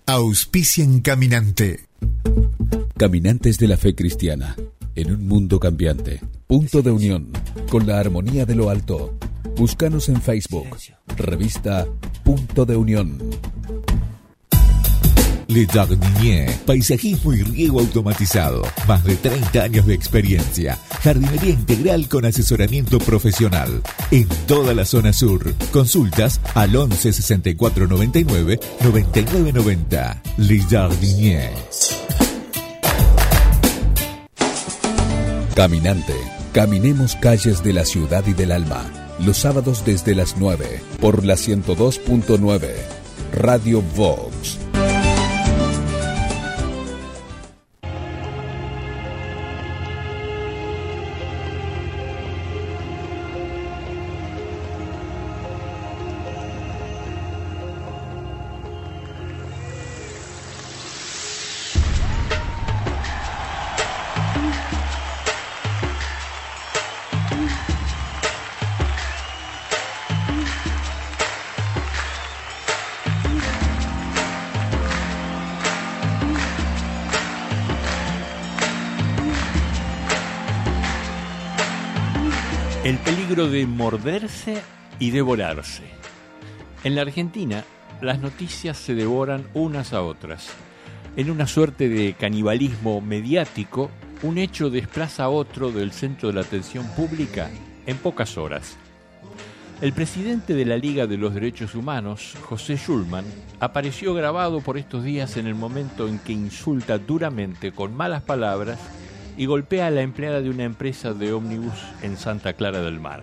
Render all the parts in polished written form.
Auspician Caminante. Caminantes de la fe cristiana, en un mundo cambiante. Punto de unión, con la armonía de lo alto. Búscanos en Facebook, revista Punto de Unión. Le Jardinier, paisajismo y riego automatizado. Más de 30 años de experiencia. Jardinería integral con asesoramiento profesional. En toda la zona sur. Consultas al 11 64 99 99 90. Le Jardinier. Caminante, caminemos calles de la ciudad y del alma. Los sábados desde las 9, por la 102.9. Radio Vox. El peligro de morderse y devorarse. En la Argentina, las noticias se devoran unas a otras. En una suerte de canibalismo mediático, un hecho desplaza a otro del centro de la atención pública en pocas horas. El presidente de la Liga de los Derechos Humanos, José Schulman, apareció grabado por estos días en el momento en que insulta duramente con malas palabras y golpea a la empleada de una empresa de ómnibus en Santa Clara del Mar.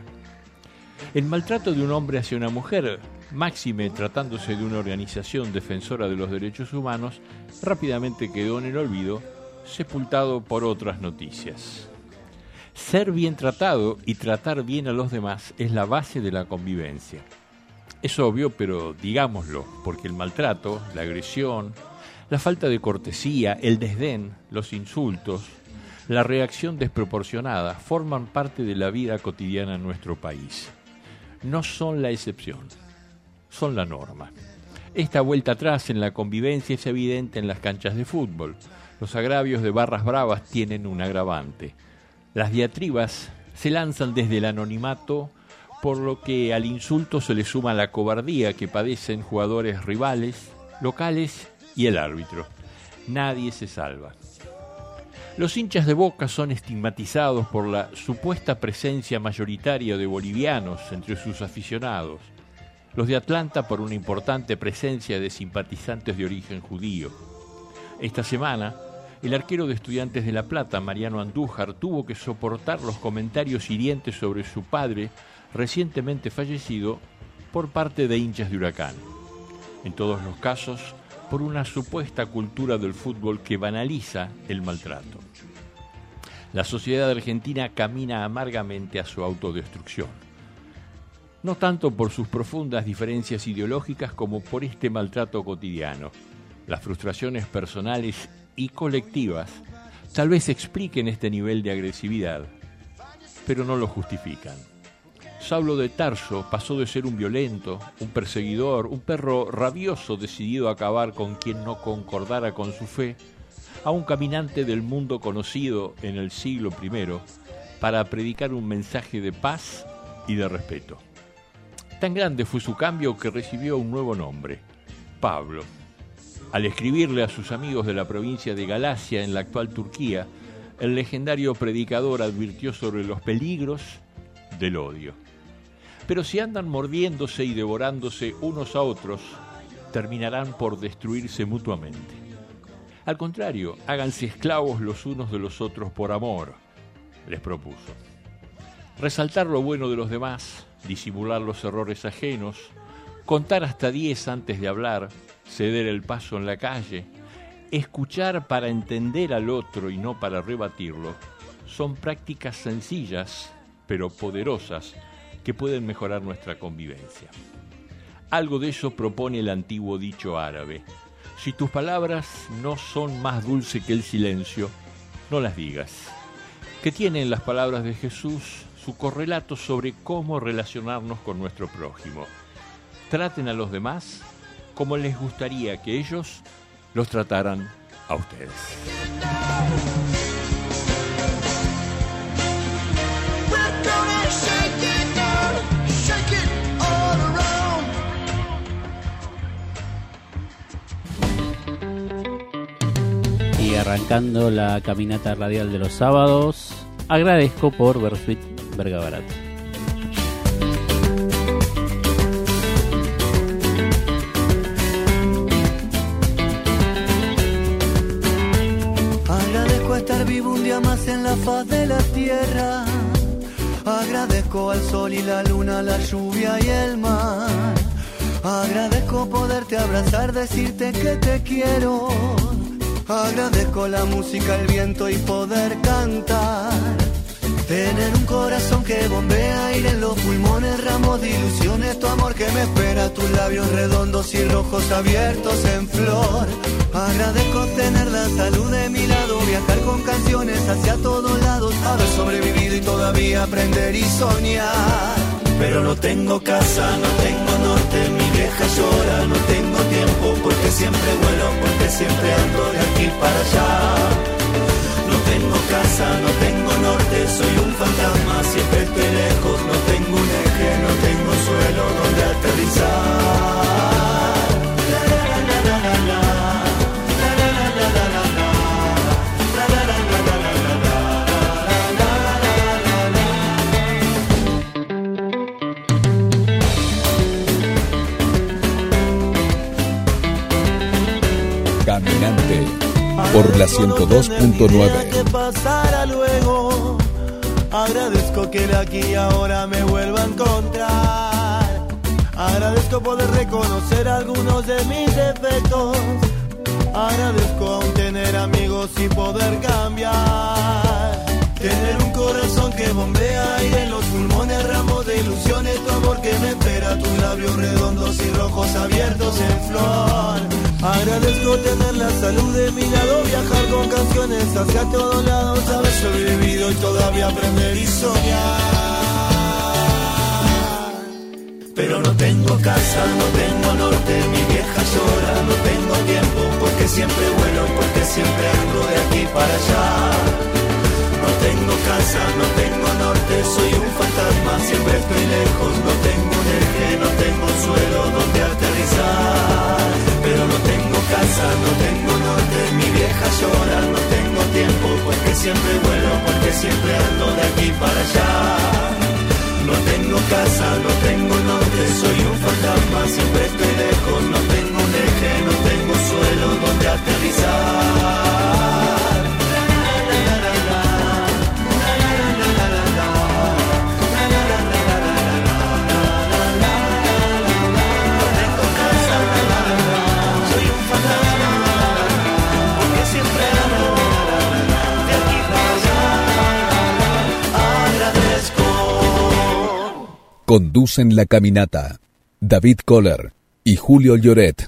El maltrato de un hombre hacia una mujer, máxime tratándose de una organización defensora de los derechos humanos, rápidamente quedó en el olvido, sepultado por otras noticias. Ser bien tratado y tratar bien a los demás es la base de la convivencia. Es obvio, pero digámoslo, porque el maltrato, la agresión, la falta de cortesía, el desdén, los insultos, la reacción desproporcionada forman parte de la vida cotidiana en nuestro país. No son la excepción, son la norma. Esta vuelta atrás en la convivencia es evidente en las canchas de fútbol. Los agravios de barras bravas tienen un agravante. Las diatribas se lanzan desde el anonimato, por lo que al insulto se le suma la cobardía que padecen jugadores rivales, locales y el árbitro. Nadie se salva. Los hinchas de Boca son estigmatizados por la supuesta presencia mayoritaria de bolivianos entre sus aficionados. Los de Atlanta por una importante presencia de simpatizantes de origen judío. Esta semana, el arquero de Estudiantes de La Plata, Mariano Andújar, tuvo que soportar los comentarios hirientes sobre su padre, recientemente fallecido, por parte de hinchas de Huracán. En todos los casos, por una supuesta cultura del fútbol que banaliza el maltrato. La sociedad argentina camina amargamente a su autodestrucción. No tanto por sus profundas diferencias ideológicas como por este maltrato cotidiano. Las frustraciones personales y colectivas tal vez expliquen este nivel de agresividad, pero no lo justifican. Saulo de Tarso pasó de ser un violento, un perseguidor, un perro rabioso decidido a acabar con quien no concordara con su fe, a un caminante del mundo conocido en el siglo I para predicar un mensaje de paz y de respeto. Tan grande fue su cambio que recibió un nuevo nombre, Pablo. Al escribirle a sus amigos de la provincia de Galacia en la actual Turquía, el legendario predicador advirtió sobre los peligros del odio. Pero si andan mordiéndose y devorándose unos a otros, terminarán por destruirse mutuamente. Al contrario, háganse esclavos los unos de los otros por amor, les propuso. Resaltar lo bueno de los demás, disimular los errores ajenos, contar hasta 10 antes de hablar, ceder el paso en la calle, escuchar para entender al otro y no para rebatirlo, son prácticas sencillas, pero poderosas, que pueden mejorar nuestra convivencia. Algo de eso propone el antiguo dicho árabe: si tus palabras no son más dulces que el silencio, no las digas. Que tienen las palabras de Jesús su correlato sobre cómo relacionarnos con nuestro prójimo. Traten a los demás como les gustaría que ellos los trataran a ustedes. Y arrancando la caminata radial de los sábados, agradezco por Versuit Verga Barata. Agradezco estar vivo un día más en la faz de la tierra. Agradezco al sol y la luna, la lluvia y el mar. Agradezco poderte abrazar, decirte que te quiero. Agradezco la música, el viento y poder cantar. Tener un corazón que bombea aire en los pulmones, ramos de ilusiones, tu amor que me espera, tus labios redondos y rojos abiertos en flor. Agradezco tener la salud de mi lado, viajar con canciones hacia todos lados, haber sobrevivido y todavía aprender y soñar. Pero no tengo casa, no tengo norte, mi vieja llora, no tengo tiempo porque siempre vuelo, porque siempre ando de aquí para allá. No tengo casa, no tengo norte, soy un fantasma, siempre estoy lejos, no tengo un eje, no tengo suelo donde aterrizar. La, la, la, la, la, la, la. Caminante por la 102.9. Que pasara luego. Agradezco que de aquí ahora me vuelva a encontrar. Agradezco poder reconocer algunos de mis defectos. Agradezco aún tener amigos y poder cambiar. Tener un corazón que bombea aire en los pulmones, ramos de ilusiones, tu amor que me espera, tus labios redondos y rojos abiertos en flor. Agradezco tener la salud de mi lado, viajar con canciones hacia todos lados, haber sobrevivido y todavía aprender y soñar. Pero no tengo casa, no tengo norte, mi vieja llora, no tengo tiempo porque siempre vuelo, porque siempre ando de aquí para allá. No tengo casa, no tengo norte, soy un fantasma, siempre estoy lejos, no tengo un eje, no tengo un suelo donde aterrizar. Pero no tengo casa, no tengo norte, mi vieja llora, no tengo tiempo, porque siempre vuelo, porque siempre ando de aquí para allá. No tengo casa, no tengo norte, soy un fantasma, siempre estoy lejos, no tengo un eje, no tengo suelo donde aterrizar. Conducen la caminata David Kohler y Julio Lloret.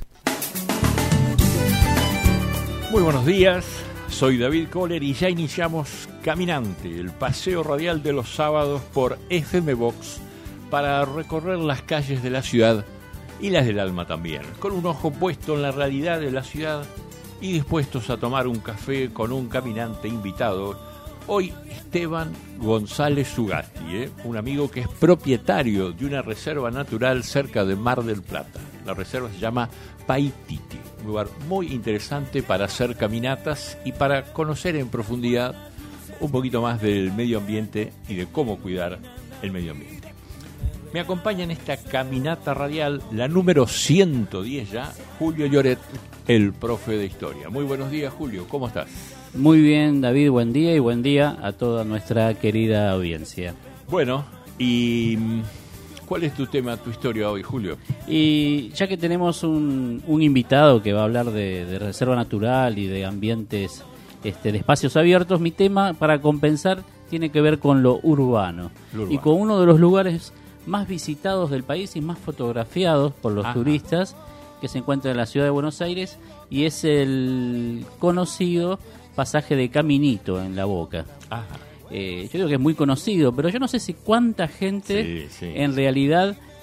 Muy buenos días, soy David Kohler y ya iniciamos Caminante, el paseo radial de los sábados por FM Box para recorrer las calles de la ciudad y las del alma también, con un ojo puesto en la realidad de la ciudad y dispuestos a tomar un café con un caminante invitado. Hoy Esteban González Zugasti, un amigo que es propietario de una reserva natural cerca de Mar del Plata. La reserva se llama Paititi, un lugar muy interesante para hacer caminatas y para conocer en profundidad un poquito más del medio ambiente y de cómo cuidar el medio ambiente. Me acompaña en esta caminata radial, la número 110 ya, Julio Lloret, el profe de historia. Muy buenos días, Julio, ¿cómo estás? Muy bien, David, buen día y buen día a toda nuestra querida audiencia. Bueno, ¿y cuál es tu tema, tu historia hoy, Julio? Y ya que tenemos un invitado que va a hablar de reserva natural y de ambientes, de espacios abiertos, mi tema, para compensar, tiene que ver con lo urbano. Y con uno de los lugares más visitados del país y más fotografiados por los turistas, que se encuentra en la ciudad de Buenos Aires, y es el conocido pasaje de Caminito en La Boca. Yo digo que es muy conocido, pero yo no sé si cuánta gente en realidad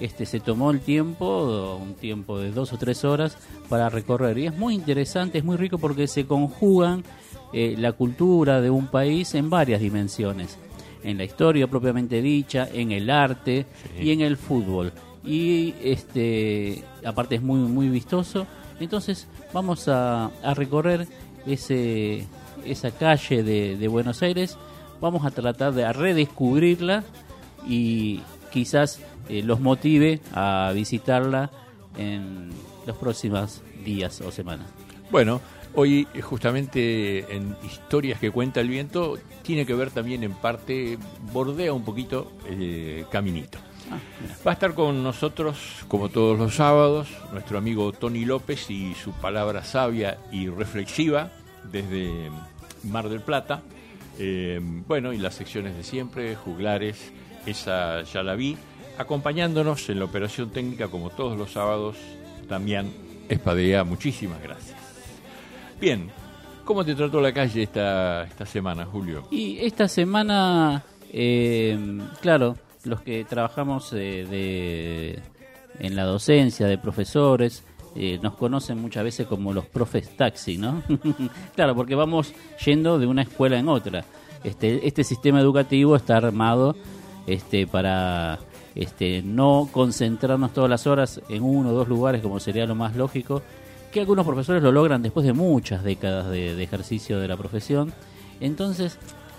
se tomó un tiempo de 2 o 3 horas para recorrer. Y es muy interesante, es muy rico porque se conjugan la cultura de un país en varias dimensiones. En la historia propiamente dicha, en el arte y en el fútbol. Y aparte es muy, muy vistoso. Entonces vamos a recorrer esa calle de Buenos Aires. Vamos a tratar de redescubrirla y quizás los motive a visitarla en los próximos días o semanas. Bueno, hoy justamente en Historias que cuenta el viento tiene que ver también en parte, bordea un poquito Caminito. Va a estar con nosotros, como todos los sábados, nuestro amigo Tony López y su palabra sabia y reflexiva desde Mar del Plata. Bueno, y las secciones de siempre, juglares, esa ya la vi. Acompañándonos en la operación técnica, como todos los sábados, Damián Espadea. Muchísimas gracias. Bien, ¿cómo te trató la calle esta semana, Julio? Y esta semana, claro, los que trabajamos en la docencia de profesores, nos conocen muchas veces como los profes taxi, ¿no? Claro, porque vamos yendo de una escuela en otra. Este sistema educativo está armado para no concentrarnos todas las horas en 1 o 2 lugares, como sería lo más lógico, que algunos profesores lo logran después de muchas décadas de ejercicio de la profesión. Entonces,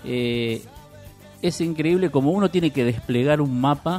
es increíble como uno tiene que desplegar un mapa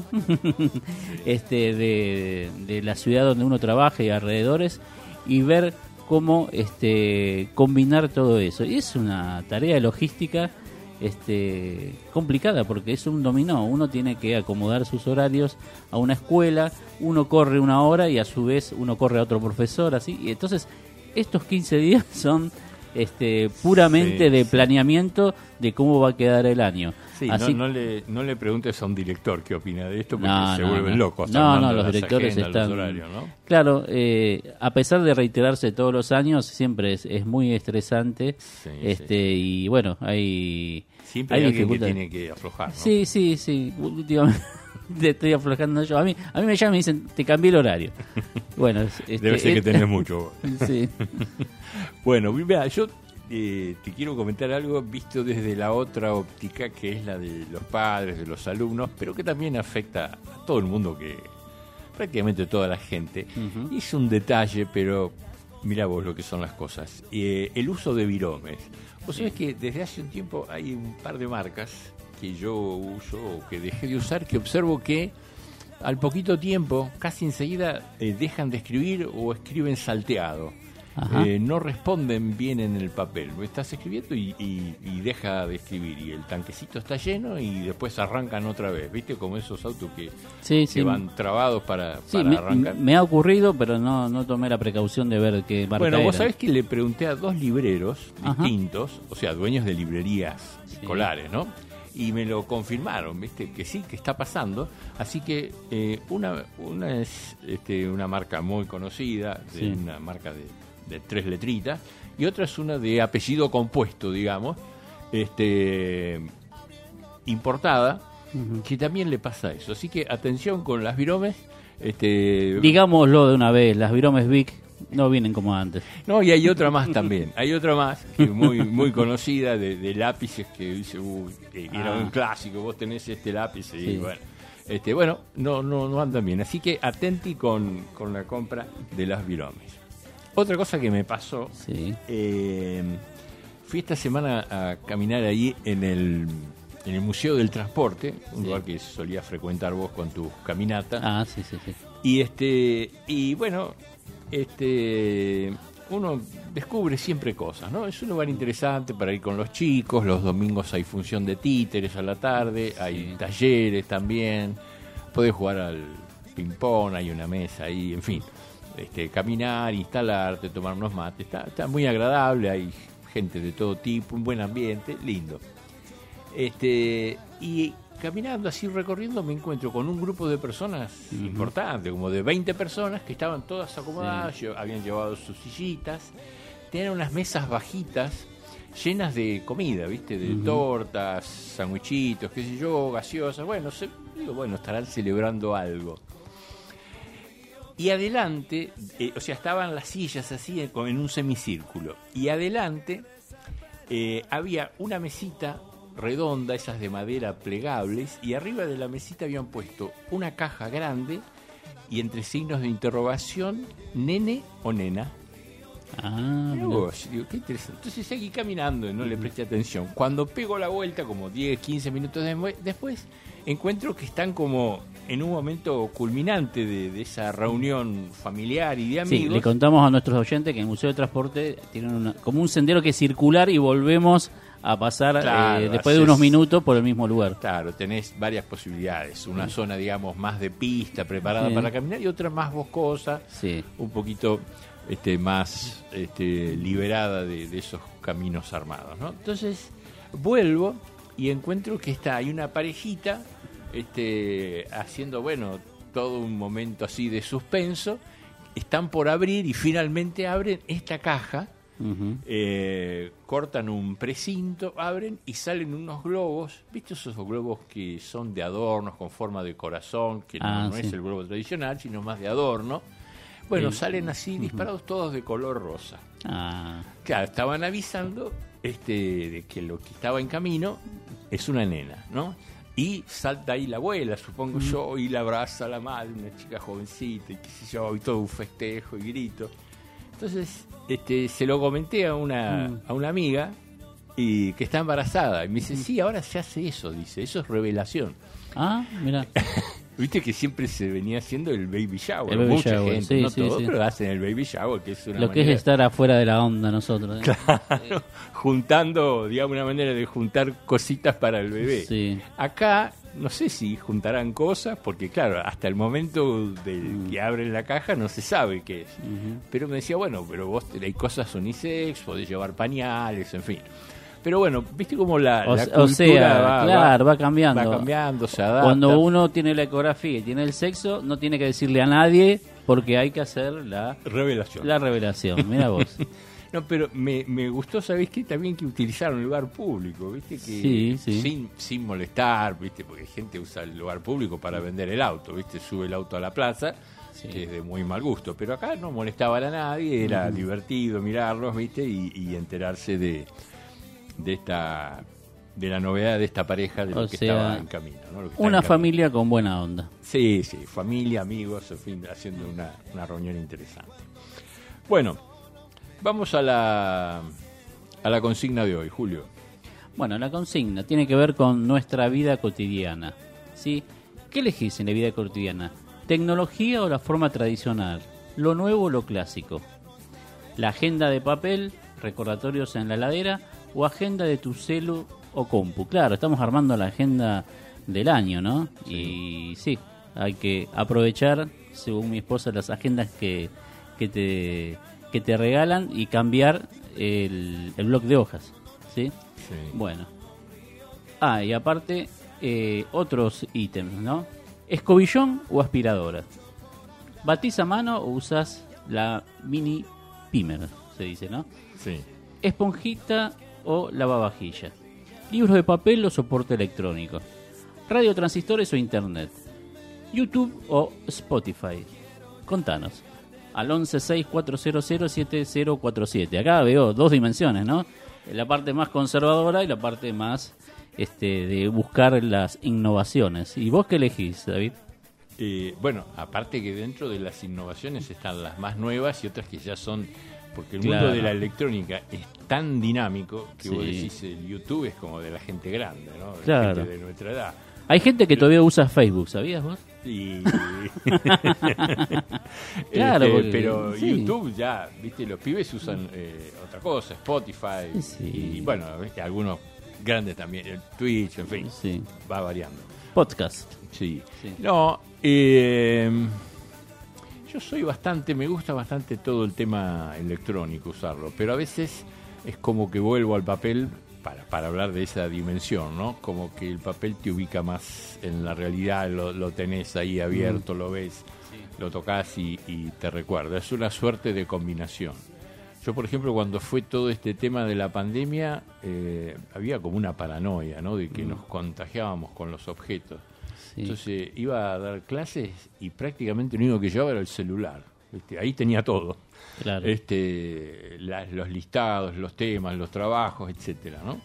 de la ciudad donde uno trabaja y alrededores, y ver cómo combinar todo eso. Y es una tarea logística complicada, porque es un dominó. Uno tiene que acomodar sus horarios a una escuela, uno corre 1 hora y a su vez uno corre a otro profesor, así. Y entonces estos 15 días son puramente de planeamiento de cómo va a quedar el año. Sí, así, no le preguntes a un director qué opina de esto, porque se vuelven locos. Los directores están... horarios, ¿no? Claro, a pesar de reiterarse todos los años, siempre es muy estresante. Sí. Y bueno, siempre hay alguien que tiene que aflojar, ¿no? Sí. Últimamente estoy aflojando yo. A mí me llaman y me dicen, te cambié el horario. Bueno, debe ser que tenés mucho. Sí. Bueno, mira, yo te quiero comentar algo visto desde la otra óptica, que es la de los padres, de los alumnos, pero que también afecta a todo el mundo, que prácticamente toda la gente. Uh-huh. Es un detalle, pero mira vos lo que son las cosas. El uso de viromes. Vos sabés que desde hace un tiempo hay un par de marcas que yo uso o que dejé de usar, que observo que al poquito tiempo, casi enseguida, dejan de escribir o escriben salteado. No responden bien en el papel. Estás escribiendo y deja de escribir, y el tanquecito está lleno y después arrancan otra vez. ¿Viste? Como esos autos que van trabados para arrancar. Me ha ocurrido, pero no tomé la precaución de ver qué marca Bueno, vos era. sabés que le pregunté a 2 libreros distintos, o sea, dueños de librerías escolares, ¿no? Y me lo confirmaron, ¿viste? Que sí, que está pasando. Así que una es una marca muy conocida, una marca de 3 letritas, y otra es una de apellido compuesto, digamos, importada, que también le pasa eso. Así que atención con las viromes. Digámoslo de una vez, las viromes Vic no vienen como antes. No, y hay otra más también. Hay otra más que muy muy conocida de lápices, que dice, era un clásico, vos tenés este lápiz y bueno, no andan bien. Así que atenti con la compra de las viromes. Otra cosa que me pasó, fui esta semana a caminar ahí en el Museo del Transporte, un lugar que solías frecuentar vos con tus caminatas. Sí. Y bueno, uno descubre siempre cosas, ¿no? Es un lugar interesante para ir con los chicos. Los domingos hay función de títeres a la tarde, hay talleres también, podés jugar al ping-pong, hay una mesa ahí, en fin. Caminar, instalarte, tomar unos mates, está muy agradable, hay gente de todo tipo, un buen ambiente, lindo. Y caminando así, recorriendo, me encuentro con un grupo de personas importante, como de 20 personas, que estaban todas acomodadas, habían llevado sus sillitas, tenían unas mesas bajitas llenas de comida, ¿viste? De tortas, sandwichitos, qué sé yo, gaseosas. Bueno, estarán celebrando algo. Y adelante, o sea, estaban las sillas así en un semicírculo. Y adelante había una mesita redonda, esas de madera plegables, y arriba de la mesita habían puesto una caja grande y entre signos de interrogación, nene o nena. Mirá. Vos, digo, qué interesante. Entonces seguí caminando y no le presté atención. Cuando pego la vuelta, como 10, 15 minutos después, encuentro que están como en un momento culminante de esa reunión familiar y de amigos. Sí, le contamos a nuestros oyentes que en el Museo de Transporte tienen como un sendero que es circular y volvemos a pasar Claro, después de unos minutos por el mismo lugar. Claro, tenés varias posibilidades. Una zona, digamos, más de pista preparada para caminar y otra más boscosa, un poquito más liberada de esos caminos armados, ¿no? Entonces vuelvo y encuentro que hay una parejita haciendo, bueno, todo un momento así de suspenso. Están por abrir y finalmente abren esta caja. Cortan un precinto, abren y salen unos globos. ¿Viste esos globos que son de adornos con forma de corazón? Que no es el globo tradicional, sino más de adorno. Bueno, salen así disparados todos de color rosa. Claro, estaban avisando de que lo que estaba en camino es una nena, ¿no? Y salta ahí la abuela, supongo yo, y la abraza a la madre, una chica jovencita, y qué sé yo, y todo un festejo y grito. Entonces, se lo comenté a una amiga y que está embarazada. Y me dice, sí, ahora se hace eso, dice, eso es revelación. Mira. Viste que siempre se venía haciendo el baby shower. El baby Mucha shower, gente, no todos, pero hacen el baby shower, que es una lo manera... que es estar afuera de la onda nosotros. Claro, juntando, digamos, una manera de juntar cositas para el bebé. Sí. Acá, no sé si juntarán cosas, porque claro, hasta el momento de que abren la caja no se sabe qué es. Pero me decía, bueno, pero vos hay cosas unisex, podés llevar pañales, en fin. Pero bueno, viste cómo la cultura va cambiando. Va cambiando, se adapta. Cuando uno tiene la ecografía y tiene el sexo, no tiene que decirle a nadie porque hay que hacer la revelación. Mira vos. No, pero me gustó, ¿sabés qué? También que utilizaron el lugar público, ¿viste? Que sin molestar, ¿viste? Porque hay gente que usa el lugar público para vender el auto, ¿viste? Sube el auto a la plaza, que es de muy mal gusto. Pero acá no molestaban a nadie, era divertido mirarlos, ¿viste? Y enterarse de la novedad de esta pareja, de lo que estaba en camino, ¿no? Una familia con buena onda. Sí, familia, amigos, en fin, haciendo una reunión interesante. Bueno, vamos a la consigna de hoy, Julio. Bueno, la consigna tiene que ver con nuestra vida cotidiana, ¿sí? ¿Qué elegís en la vida cotidiana? ¿Tecnología o la forma tradicional? ¿Lo nuevo o lo clásico? ¿La agenda de papel, recordatorios en la heladera o agenda de tu celu o compu? Claro, estamos armando la agenda del año, ¿no? Sí. Y sí, hay que aprovechar, según mi esposa, las agendas que te regalan y cambiar el bloc de hojas, ¿sí? Bueno. Y aparte, otros ítems, ¿no? ¿Escobillón o aspiradora? ¿Batís a mano o usas la mini pimer, se dice, ¿no? Sí. ¿Esponjita o lavavajilla? ¿Libros de papel o soporte electrónico? ¿Radiotransistores o internet? ¿YouTube o Spotify? Contanos. Al 1164007047. Acá veo dos dimensiones, ¿no? La parte más conservadora y la parte más de buscar las innovaciones. ¿Y vos qué elegís, David? Bueno, aparte que dentro de las innovaciones están las más nuevas y otras que ya son... Porque el mundo de la electrónica es tan dinámico que vos decís, el YouTube es como de la gente grande, ¿no? De la gente de nuestra edad. Hay gente que todavía usa Facebook, ¿sabías vos? Sí. Claro, pero YouTube ya, viste, los pibes usan otra cosa, Spotify, y bueno, algunos grandes también, el Twitch, en fin, va variando. Podcast. Sí. No, yo me gusta bastante todo el tema electrónico, usarlo, pero a veces es como que vuelvo al papel para hablar de esa dimensión, ¿no? Como que el papel te ubica más en la realidad, lo tenés ahí abierto, lo ves, lo tocas y te recuerda. Es una suerte de combinación. Yo, por ejemplo, cuando fue todo este tema de la pandemia, había como una paranoia, ¿no? De que nos contagiábamos con los objetos. Sí. Entonces iba a dar clases y prácticamente lo único que llevaba era el celular. Ahí tenía todo. Claro. Los listados, los temas, los trabajos, etcétera, ¿no?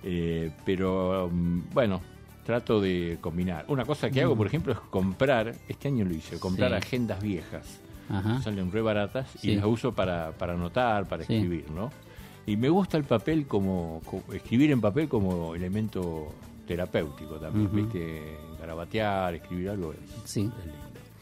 Pero bueno, trato de combinar. Una cosa que hago, por ejemplo, es comprar, este año lo hice, comprar agendas viejas. Ajá. Salen re baratas y Sí. las uso para anotar, para Sí. escribir, ¿no? Y me gusta el papel como escribir en papel como elemento terapéutico también, ¿viste? Garabatear, escribir algo Sí. es lindo.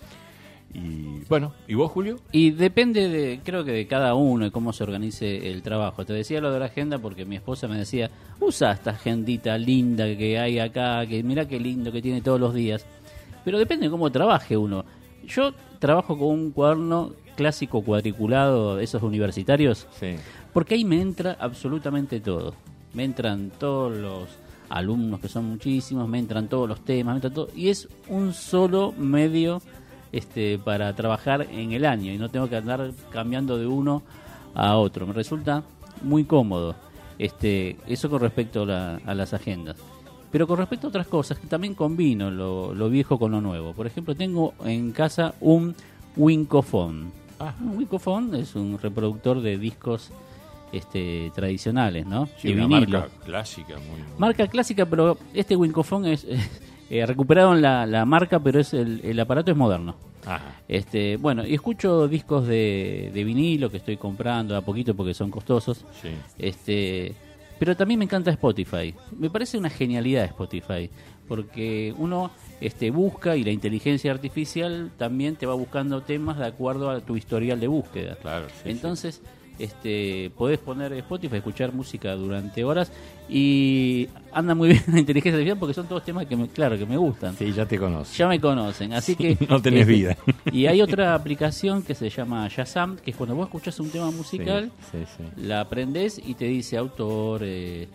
Y bueno, ¿y vos, Julio? Y depende creo que de cada uno, de cómo se organice el trabajo. Te decía lo de la agenda porque mi esposa me decía, usa esta agendita linda que hay acá, que mirá qué lindo que tiene todos los días. Pero depende de cómo trabaje uno. Yo trabajo con un cuaderno clásico cuadriculado de esos universitarios, Sí. porque ahí me entra absolutamente todo. Me entran todos los alumnos, que son muchísimos, me entran todos los temas, me entra todo, y es un solo medio para trabajar en el año y no tengo que andar cambiando de uno a otro. Me resulta muy cómodo. Eso con respecto a las agendas. Pero con respecto a otras cosas, que también combino lo viejo con lo nuevo. Por ejemplo, tengo en casa un Winkofon. Un Winkofon es un reproductor de discos tradicionales, ¿no? Sí, de una vinilo. marca clásica. Muy... Marca clásica, pero este Winkofon es... recuperaron la marca, pero es el aparato es moderno. Ajá. Bueno, y escucho discos de vinilo que estoy comprando a poquito porque son costosos. Sí. Pero también me encanta Spotify. Me parece una genialidad Spotify, porque uno busca y la inteligencia artificial también te va buscando temas de acuerdo a tu historial de búsqueda. Claro, sí, Entonces, podés poner Spotify, escuchar música durante horas y anda muy bien la inteligencia artificial porque son todos temas que me gustan. Sí, ya te conozco. Ya me conocen, así que... No tenés vida. Y hay otra aplicación que se llama Shazam, que es cuando vos escuchás un tema musical, Sí. la aprendés y te dice autor, el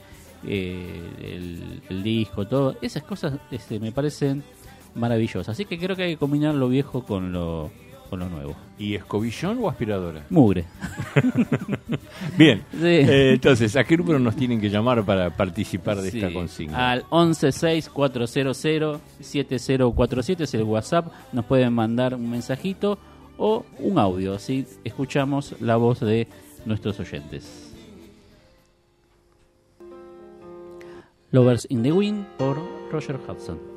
disco, todo. Esas cosas me parecen maravillosas. Así que creo que hay que combinar lo viejo con lo nuevo. ¿Y escobillón o aspiradora? Mugre. Bien. Sí. Entonces, ¿a qué número nos tienen que llamar para participar de esta Sí, consigna? al 1164007047 es el WhatsApp. Nos pueden mandar un mensajito o un audio, así escuchamos la voz de nuestros oyentes. Lovers in the Wind por Roger Hudson.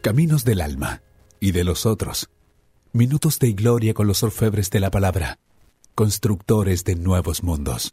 Caminos del alma y de los otros. Minutos de gloria con los orfebres de la palabra, constructores de nuevos mundos.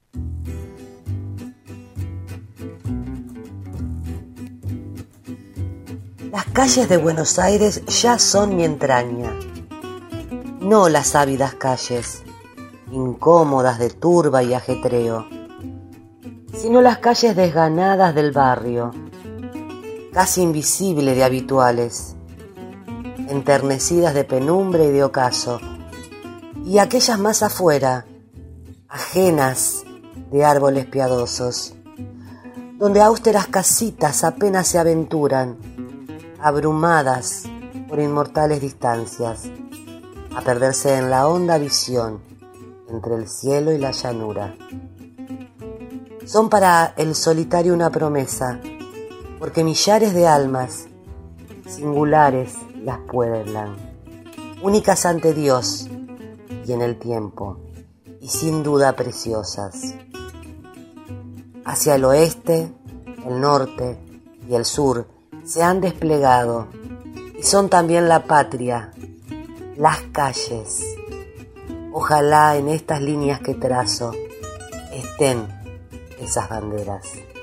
Las calles de Buenos Aires ya son mi entraña. No las ávidas calles, incómodas de turba y ajetreo, sino las calles desganadas del barrio, casi invisible de habituales, enternecidas de penumbra y de ocaso, y aquellas más afuera, ajenas de árboles piadosos, donde austeras casitas apenas se aventuran, abrumadas por inmortales distancias, a perderse en la honda visión entre el cielo y la llanura. Son para el solitario una promesa, porque millares de almas singulares las pueblan, únicas ante Dios y en el tiempo, y sin duda preciosas. Hacia el oeste, el norte y el sur se han desplegado y son también la patria, las calles. Ojalá en estas líneas que trazo estén esas banderas.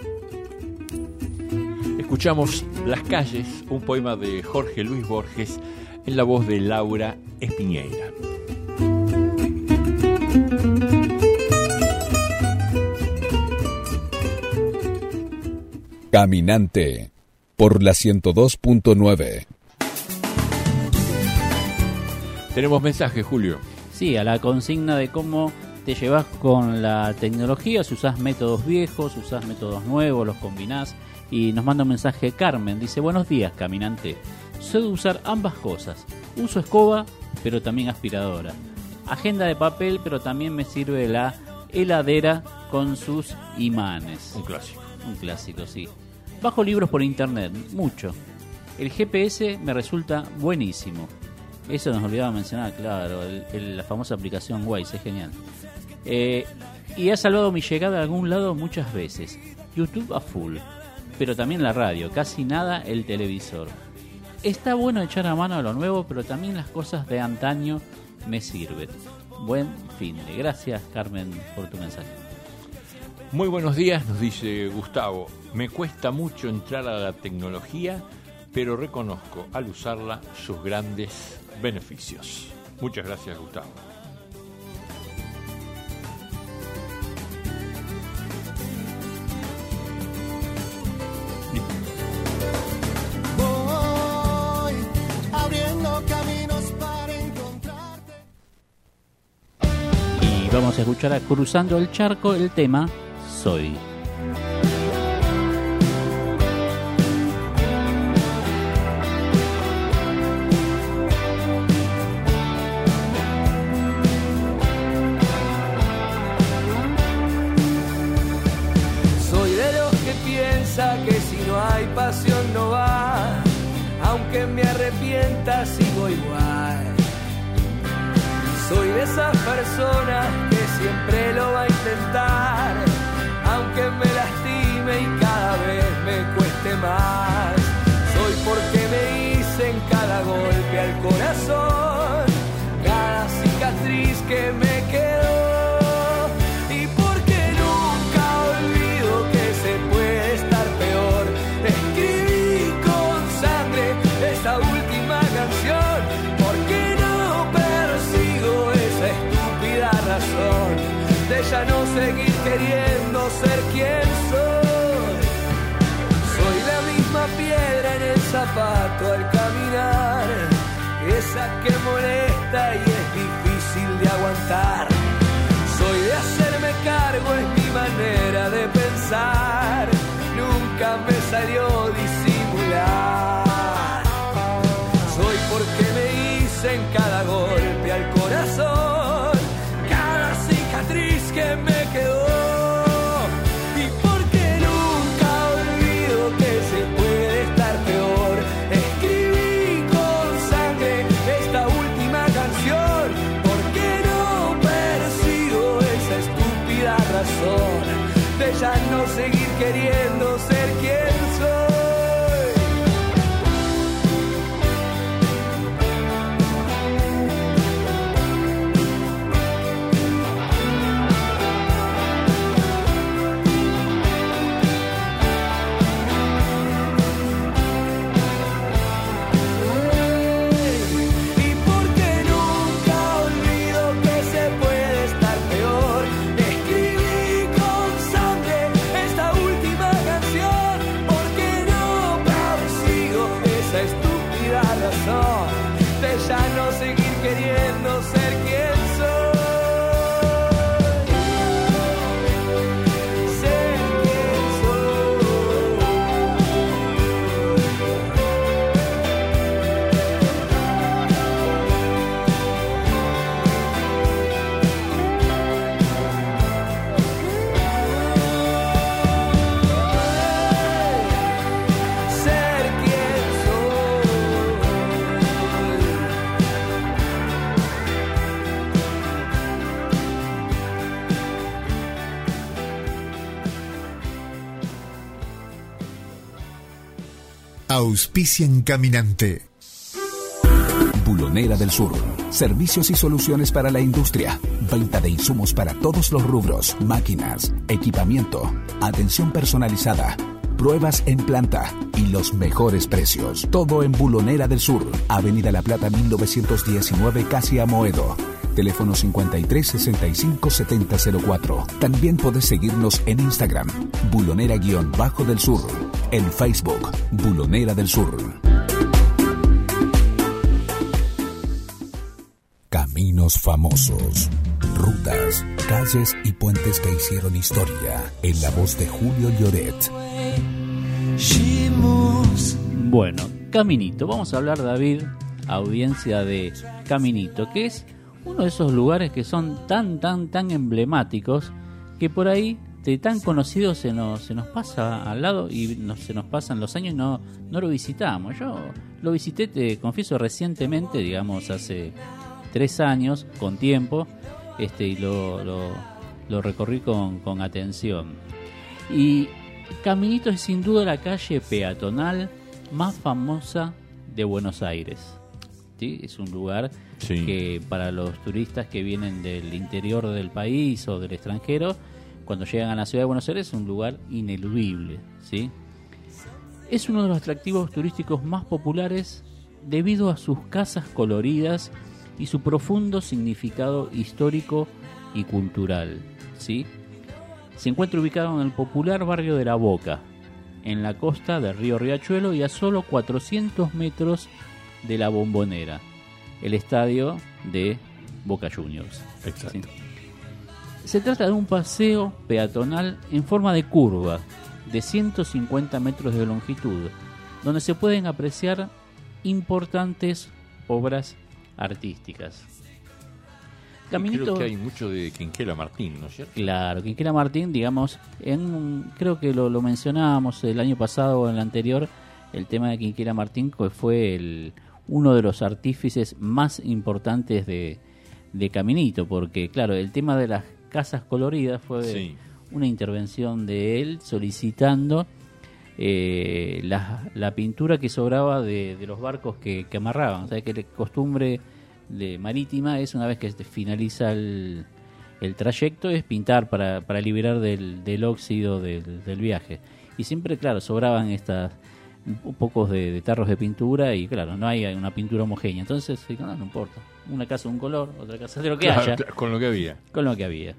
Escuchamos Las calles, un poema de Jorge Luis Borges en la voz de Laura Espiñeira. Caminante por la 102.9. Tenemos mensaje, Julio. Sí, a la consigna de cómo te llevas con la tecnología, si usás métodos viejos, usás métodos nuevos, los combinás. Y nos manda un mensaje Carmen, dice: buenos días, caminante. Sé de usar ambas cosas. Uso escoba, pero también aspiradora. Agenda de papel, pero también me sirve la heladera con sus imanes. Un clásico. Un clásico, sí. Bajo libros por internet, mucho. El GPS me resulta buenísimo. Eso nos olvidaba mencionar, claro, la famosa aplicación Waze, es genial. Y ha salvado mi llegada a algún lado muchas veces. YouTube a full, pero también la radio, casi nada el televisor. Está bueno echar a mano a lo nuevo, pero también las cosas de antaño me sirven. Buen fin de. Gracias, Carmen, por tu mensaje. Muy buenos días, nos dice Gustavo. Me cuesta mucho entrar a la tecnología, pero reconozco al usarla sus grandes beneficios. Muchas gracias, Gustavo. Voy abriendo caminos para encontrarte. Y vamos a escuchar a Cruzando el Charco el tema Soy. Que si no hay pasión no va, aunque me arrepienta sigo igual. Soy de esas personas que siempre lo va a intentar, aunque me lastime y cada vez me cueste más. Soy porque me hice en cada golpe al corazón, cada cicatriz que me quedó. De ya no seguir queriendo ser quien soy. Soy la misma piedra en el zapato al caminar, esa que molesta y es difícil de aguantar. Soy de hacerme cargo, es mi manera de pensar, nunca me salió disimular. Soy porque me hice en cada golpe al corazón, que me quedó, y porque nunca olvido que se puede estar peor. Escribí con sangre esta última canción, porque no persigo esa estúpida razón de ya no seguir queriendo ser quien soy. Auspician Caminante. Bulonera del Sur. Servicios y soluciones para la industria. Venta de insumos para todos los rubros. Máquinas, equipamiento, atención personalizada, pruebas en planta y los mejores precios. Todo en Bulonera del Sur. Avenida La Plata 1919, casi Amoedo. Teléfono 53 65 70 04. También podés seguirnos en Instagram, Bulonera-del Sur. En Facebook, Bulonera del Sur. Caminos famosos, rutas, calles y puentes que hicieron historia, en la voz de Julio Lloret. Bueno, Caminito. Vamos a hablar, David, audiencia, de Caminito, que es uno de esos lugares que son tan emblemáticos que por ahí, de tan conocidos, se nos pasa al lado y se nos pasan los años y no lo visitamos. Yo lo visité, te confieso, recientemente, digamos hace 3 años, con tiempo, y lo recorrí con atención. Y Caminito es sin duda la calle peatonal más famosa de Buenos Aires. ¿Sí? Es un lugar que para los turistas que vienen del interior del país o del extranjero, cuando llegan a la ciudad de Buenos Aires, es un lugar ineludible. ¿Sí? Es uno de los atractivos turísticos más populares debido a sus casas coloridas y su profundo significado histórico y cultural. ¿Sí? Se encuentra ubicado en el popular barrio de La Boca, en la costa del río Riachuelo y a solo 400 metros de la Bombonera, el estadio de Boca Juniors. Exacto. ¿Sí? Se trata de un paseo peatonal en forma de curva de 150 metros de longitud, donde se pueden apreciar importantes obras artísticas. Caminito, creo que hay mucho de Quinquela Martín, ¿no es cierto? Claro, Quinquela Martín, digamos, creo que lo mencionábamos el año pasado o el anterior, el tema de Quinquela Martín, que fue uno de los artífices más importantes de Caminito, porque claro, el tema de las casas coloridas fue una intervención de él solicitando la pintura que sobraba de los barcos que amarraban. O sea, que la costumbre marítima es, una vez que finaliza el trayecto, es pintar para liberar del óxido del viaje. Y siempre, claro, sobraban un poco de tarros de pintura y claro, no hay una pintura homogénea. Entonces, no importa. Una casa de un color, otra casa de lo que haya. Con lo que había. Con lo que había.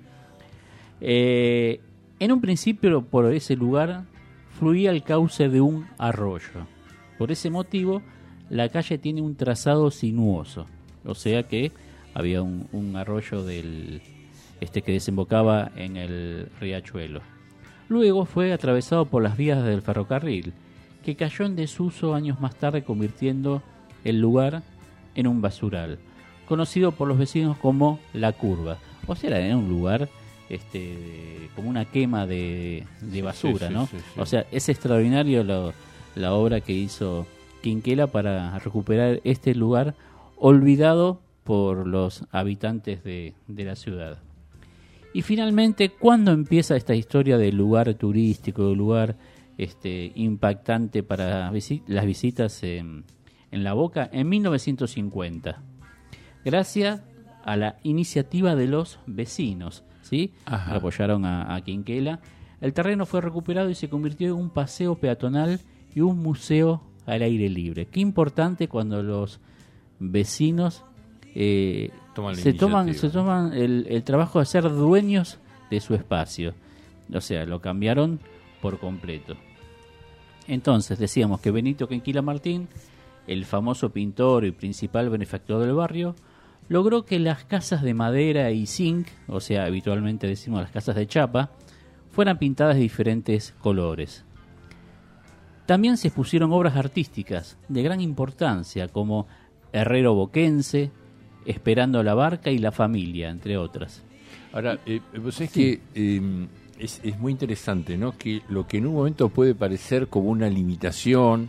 En un principio, por ese lugar fluía el cauce de un arroyo. Por ese motivo, la calle tiene un trazado sinuoso. O sea que había un arroyo que desembocaba en el riachuelo. Luego fue atravesado por las vías del ferrocarril, que cayó en desuso años más tarde, convirtiendo el lugar en un basural, conocido por los vecinos como La Curva. O sea, era un lugar como una quema de basura, ¿no? Sí. O sea, es extraordinario la obra que hizo Quinquela para recuperar este lugar olvidado por los habitantes de la ciudad. Y finalmente, ¿cuándo empieza esta historia del lugar turístico, del lugar impactante para las visitas en La Boca? En 1950, gracias a la iniciativa de los vecinos, ¿sí? Apoyaron a Quinquela. El terreno fue recuperado y se convirtió en un paseo peatonal y un museo al aire libre. Qué importante cuando los vecinos se toman el trabajo de ser dueños de su espacio. O sea, lo cambiaron por completo. Entonces decíamos que Benito Quinquela Martín, el famoso pintor y principal benefactor del barrio, logró que las casas de madera y zinc, o sea, habitualmente decimos las casas de chapa, fueran pintadas de diferentes colores. También se expusieron obras artísticas de gran importancia, como Herrero Boquense, Esperando la Barca y La Familia, entre otras. Ahora, vos sabés que es muy interesante, ¿no? Que lo que en un momento puede parecer como una limitación,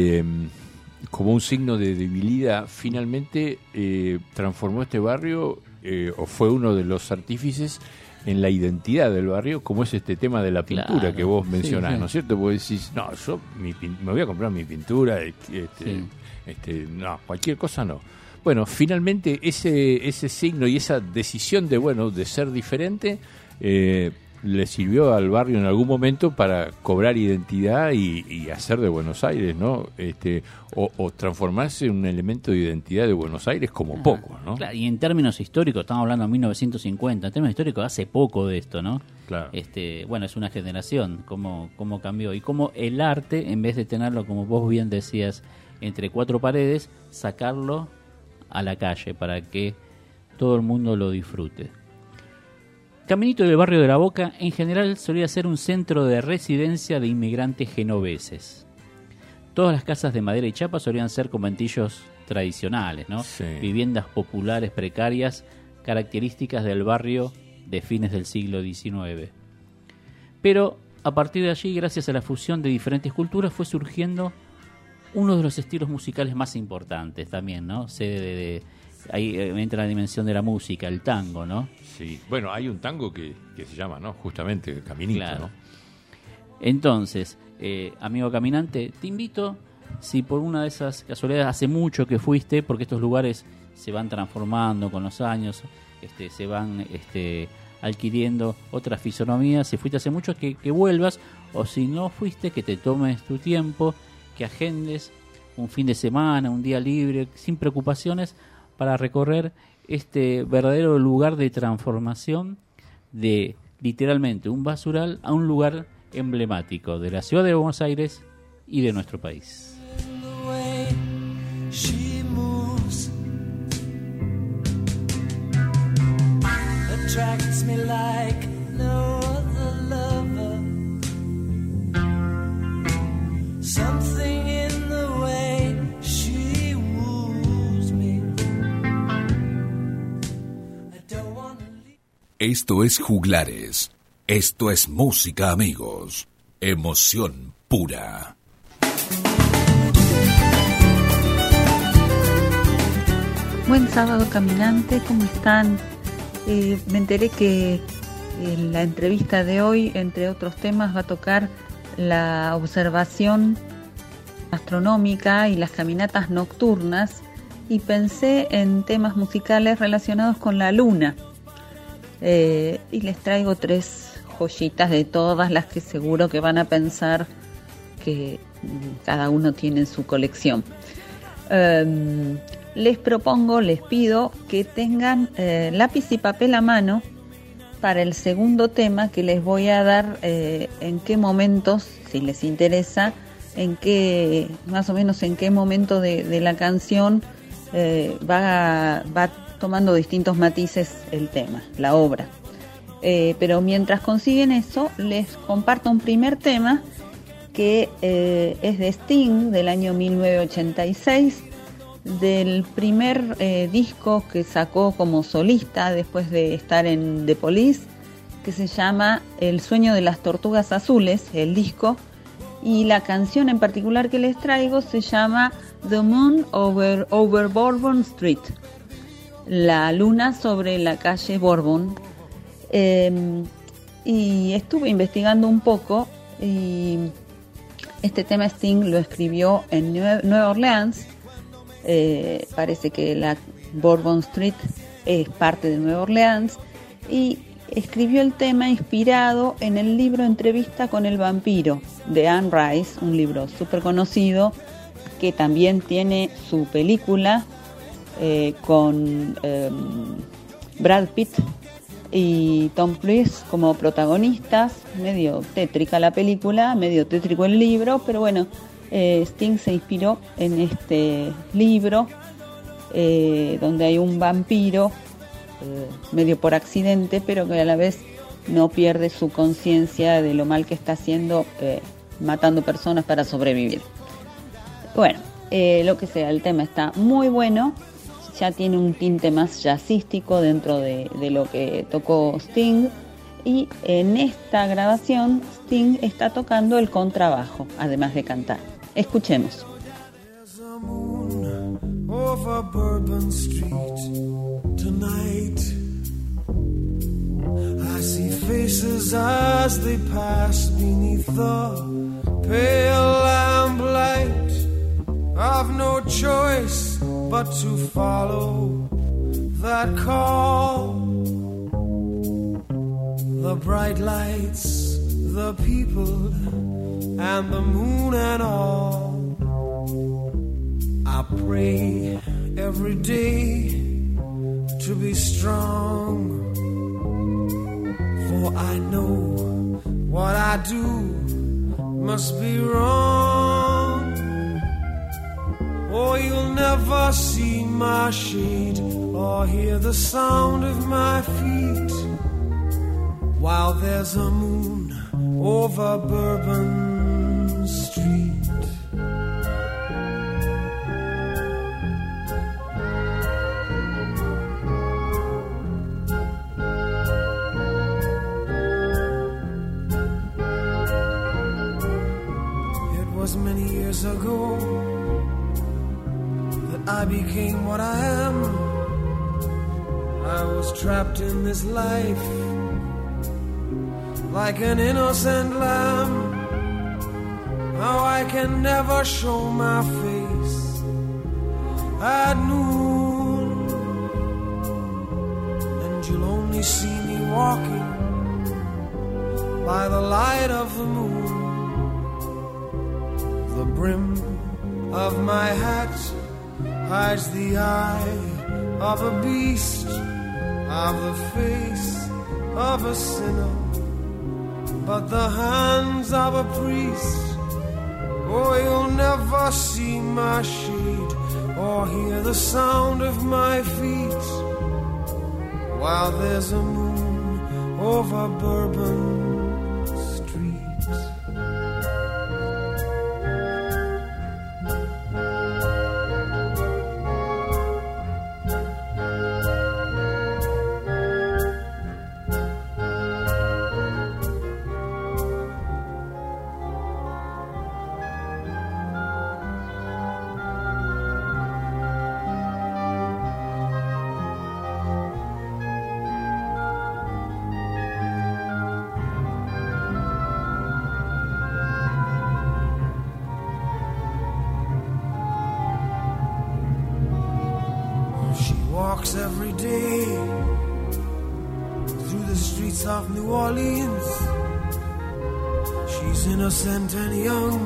como un signo de debilidad, finalmente transformó este barrio o fue uno de los artífices en la identidad del barrio, como es este tema de la pintura, claro, que vos mencionás, ¿no es cierto? Vos decís, no, yo me voy a comprar mi pintura, no, cualquier cosa no. Bueno, finalmente ese signo y esa decisión de ser diferente le sirvió al barrio en algún momento para cobrar identidad y hacer de Buenos Aires, ¿no? O transformarse en un elemento de identidad de Buenos Aires como poco, ¿no? Claro, y en términos históricos, estamos hablando de 1950, en términos históricos hace poco de esto, ¿no? Claro. Bueno, es una generación, cómo cambió, y cómo el arte, en vez de tenerlo, como vos bien decías, entre cuatro paredes, sacarlo a la calle para que todo el mundo lo disfrute. Caminito del barrio de La Boca en general solía ser un centro de residencia de inmigrantes genoveses. Todas las casas de madera y chapa solían ser conventillos tradicionales, ¿no? Sí. Viviendas populares precarias, características del barrio de fines del siglo XIX. Pero a partir de allí, gracias a la fusión de diferentes culturas, fue surgiendo uno de los estilos musicales más importantes también, ¿no? Ahí entra la dimensión de la música, el tango, ¿no? Sí, bueno, hay un tango que se llama, ¿no? Justamente Caminito, claro, ¿no? Entonces, amigo caminante, te invito, si por una de esas casualidades hace mucho que fuiste, porque estos lugares se van transformando con los años, se van adquiriendo otras fisonomías, si fuiste hace mucho que vuelvas, o si no fuiste, que te tomes tu tiempo, que agendes un fin de semana, un día libre, sin preocupaciones, para recorrer este verdadero lugar de transformación de literalmente un basural a un lugar emblemático de la ciudad de Buenos Aires y de nuestro país. Esto es Juglares. Esto es música, amigos. Emoción pura. Buen sábado, caminante. ¿Cómo están? Me enteré que en la entrevista de hoy, entre otros temas, va a tocar la observación astronómica y las caminatas nocturnas, y pensé en temas musicales relacionados con la luna. Y les traigo 3 joyitas de todas las que seguro que van a pensar que cada uno tiene en su colección. Les pido que tengan lápiz y papel a mano para el segundo tema que les voy a dar, en qué momentos, si les interesa, más o menos en qué momento de la canción va tomando distintos matices el tema, la obra. Pero mientras consiguen eso, les comparto un primer tema que es de Sting, del año 1986, del primer disco que sacó como solista después de estar en The Police, que se llama El sueño de las tortugas azules, el disco, y la canción en particular que les traigo se llama The Moon Over Bourbon Street, la luna sobre la calle Bourbon. Y estuve investigando un poco, y este tema Sting lo escribió en Nueva Orleans. Parece que la Bourbon Street es parte de Nueva Orleans, y escribió el tema inspirado en el libro Entrevista con el vampiro de Anne Rice, un libro súper conocido que también tiene su película con Brad Pitt y Tom Cruise como protagonistas. Medio tétrica la película, medio tétrico el libro, pero bueno, Sting se inspiró en este libro donde hay un vampiro medio por accidente, pero que a la vez no pierde su conciencia de lo mal que está haciendo, matando personas para sobrevivir. Bueno, lo que sea, el tema está muy bueno, ya tiene un tinte más jazzístico dentro de lo que tocó Sting, y en esta grabación Sting está tocando el contrabajo, además de cantar. Escuchemos. There's a moon over Bourbon Street. tonight. I see faces as they pass beneath the pale lamplight. I've no choice but to follow that call. The bright lights, the people, and the moon and all. I pray every day to be strong, for I know what I do must be wrong. Oh, you'll never see my shade or hear the sound of my feet while there's a moon over Bourbon Street. Many years ago that I became what I am. I was trapped in this life like an innocent lamb. Now I can never show my face at noon, and you'll only see me walking by the light of the moon. The brim of my hat hides the eye of a beast, of the face of a sinner, but the hands of a priest. Oh, you'll never see my shade or hear the sound of my feet while there's a moon over Bourbon. Walks every day through the streets of New Orleans. She's innocent and young,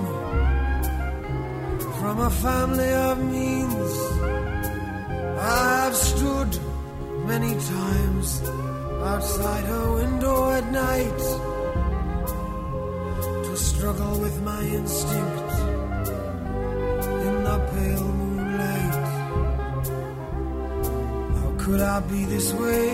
from a family of means. I've stood many times outside her window at night to struggle with my instinct in the pale moonlight. Could I be this way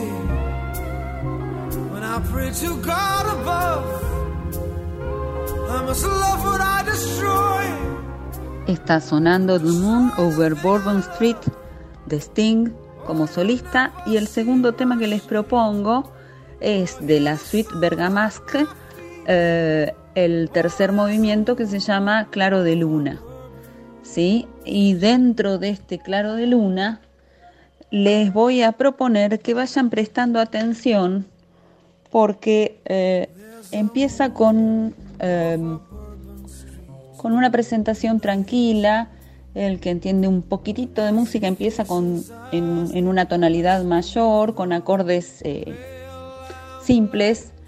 when I pray to God above? I must love what I destroy. Está sonando The Moon Over Bourbon Street de Sting como solista, y el segundo tema que les propongo es de la suite Bergamasque, el tercer movimiento, que se llama Claro de Luna, ¿sí? Y dentro de este Claro de Luna les voy a proponer que vayan prestando atención, porque empieza con una presentación tranquila. El que entiende un poquitito de música empieza en una tonalidad mayor, con acordes simples.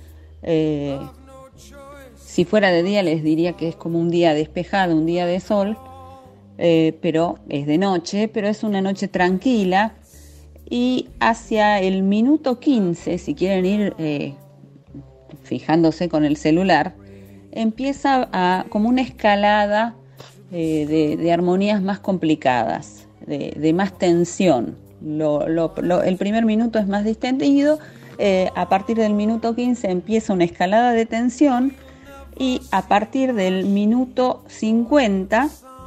Si fuera de día les diría que es como un día despejado, un día de sol, pero es de noche, pero es una noche tranquila. Y hacia el minuto 15, si quieren ir fijándose con el celular, empieza como una escalada de armonías más complicadas, de más tensión. El primer minuto es más distendido, a partir del minuto 15 empieza una escalada de tensión, y a partir del minuto 50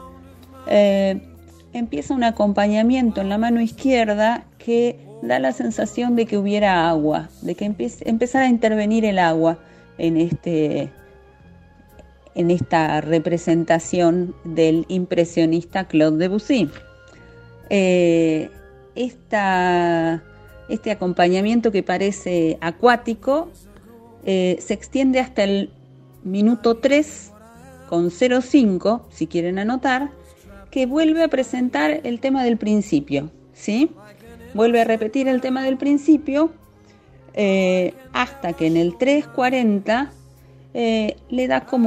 empieza un acompañamiento en la mano izquierda que da la sensación de que hubiera agua, de que empezara a intervenir el agua en esta representación del impresionista Claude Debussy. Esta Este acompañamiento que parece acuático se extiende hasta el minuto 3:05, si quieren anotar, que vuelve a presentar el tema del principio, ¿sí? Vuelve a repetir el tema del principio hasta que en el 3:40 le da como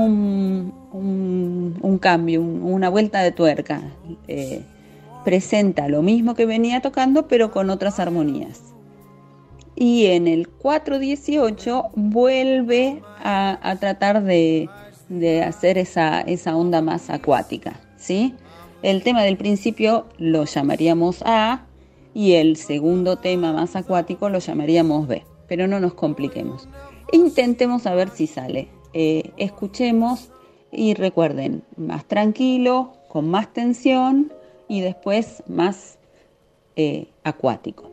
un cambio, una vuelta de tuerca. Presenta lo mismo que venía tocando, pero con otras armonías. Y en el 4:18 vuelve a tratar de hacer esa onda más acuática, ¿sí? El tema del principio lo llamaríamos A y el segundo tema más acuático lo llamaríamos B, pero no nos compliquemos. Intentemos a ver si sale. Escuchemos y recuerden, más tranquilo, con más tensión y después más acuático.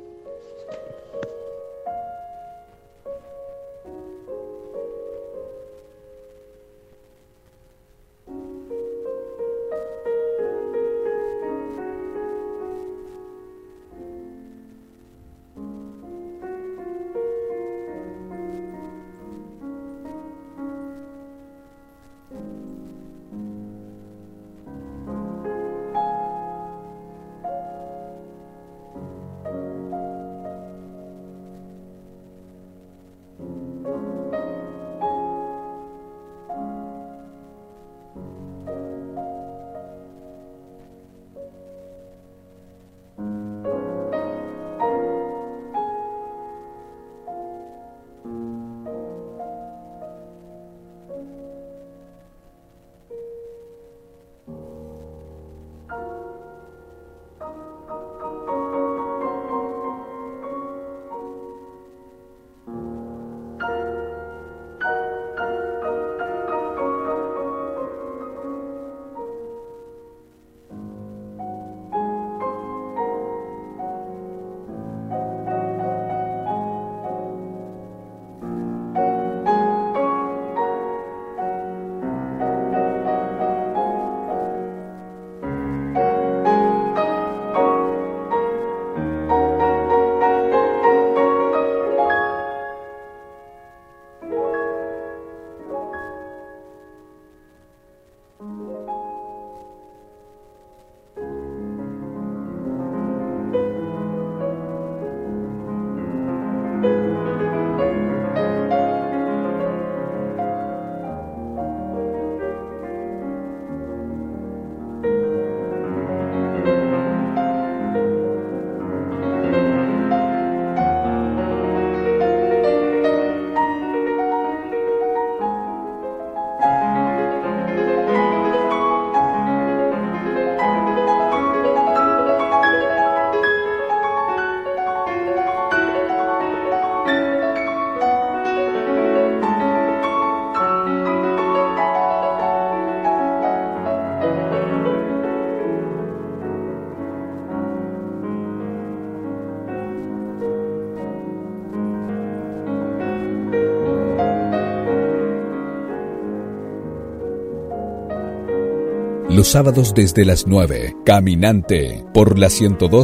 Los sábados desde las 9, Caminante, por la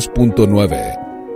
102.9.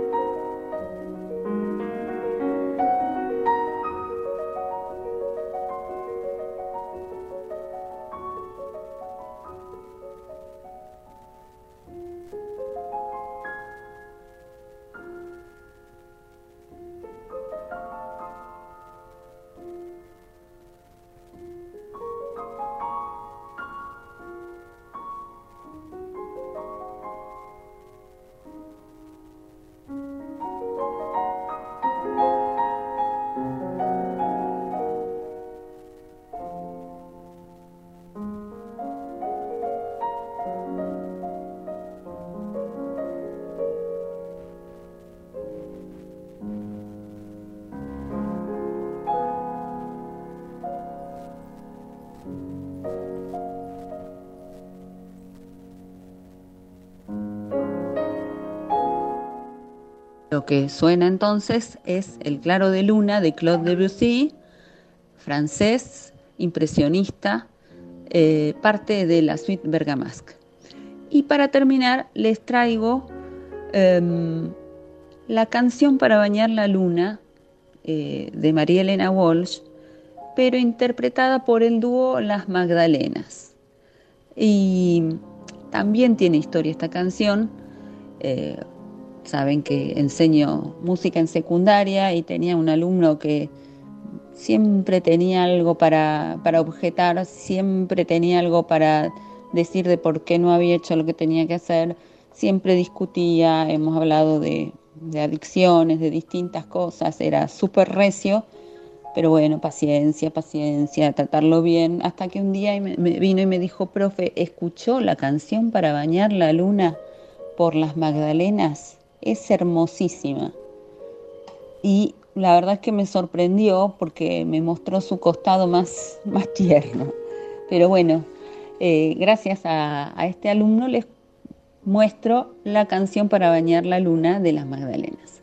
Lo que suena entonces es El claro de luna de Claude Debussy, francés, impresionista, parte de la suite Bergamasque. Y para terminar les traigo la canción para bañar la luna de María Elena Walsh, pero interpretada por el dúo Las Magdalenas. Y también tiene historia esta canción. Saben que enseño música en secundaria y tenía un alumno que siempre tenía algo para objetar, siempre tenía algo para decir de por qué no había hecho lo que tenía que hacer, siempre discutía, hemos hablado de adicciones, de distintas cosas, era súper recio, pero bueno, paciencia, tratarlo bien, hasta que un día me vino y me dijo: profe, ¿escuchó la canción para bañar la luna por Las Magdalenas? Es hermosísima. Y la verdad es que me sorprendió porque me mostró su costado más tierno. Pero bueno, gracias a este alumno les muestro la canción para bañar la luna de Las Magdalenas.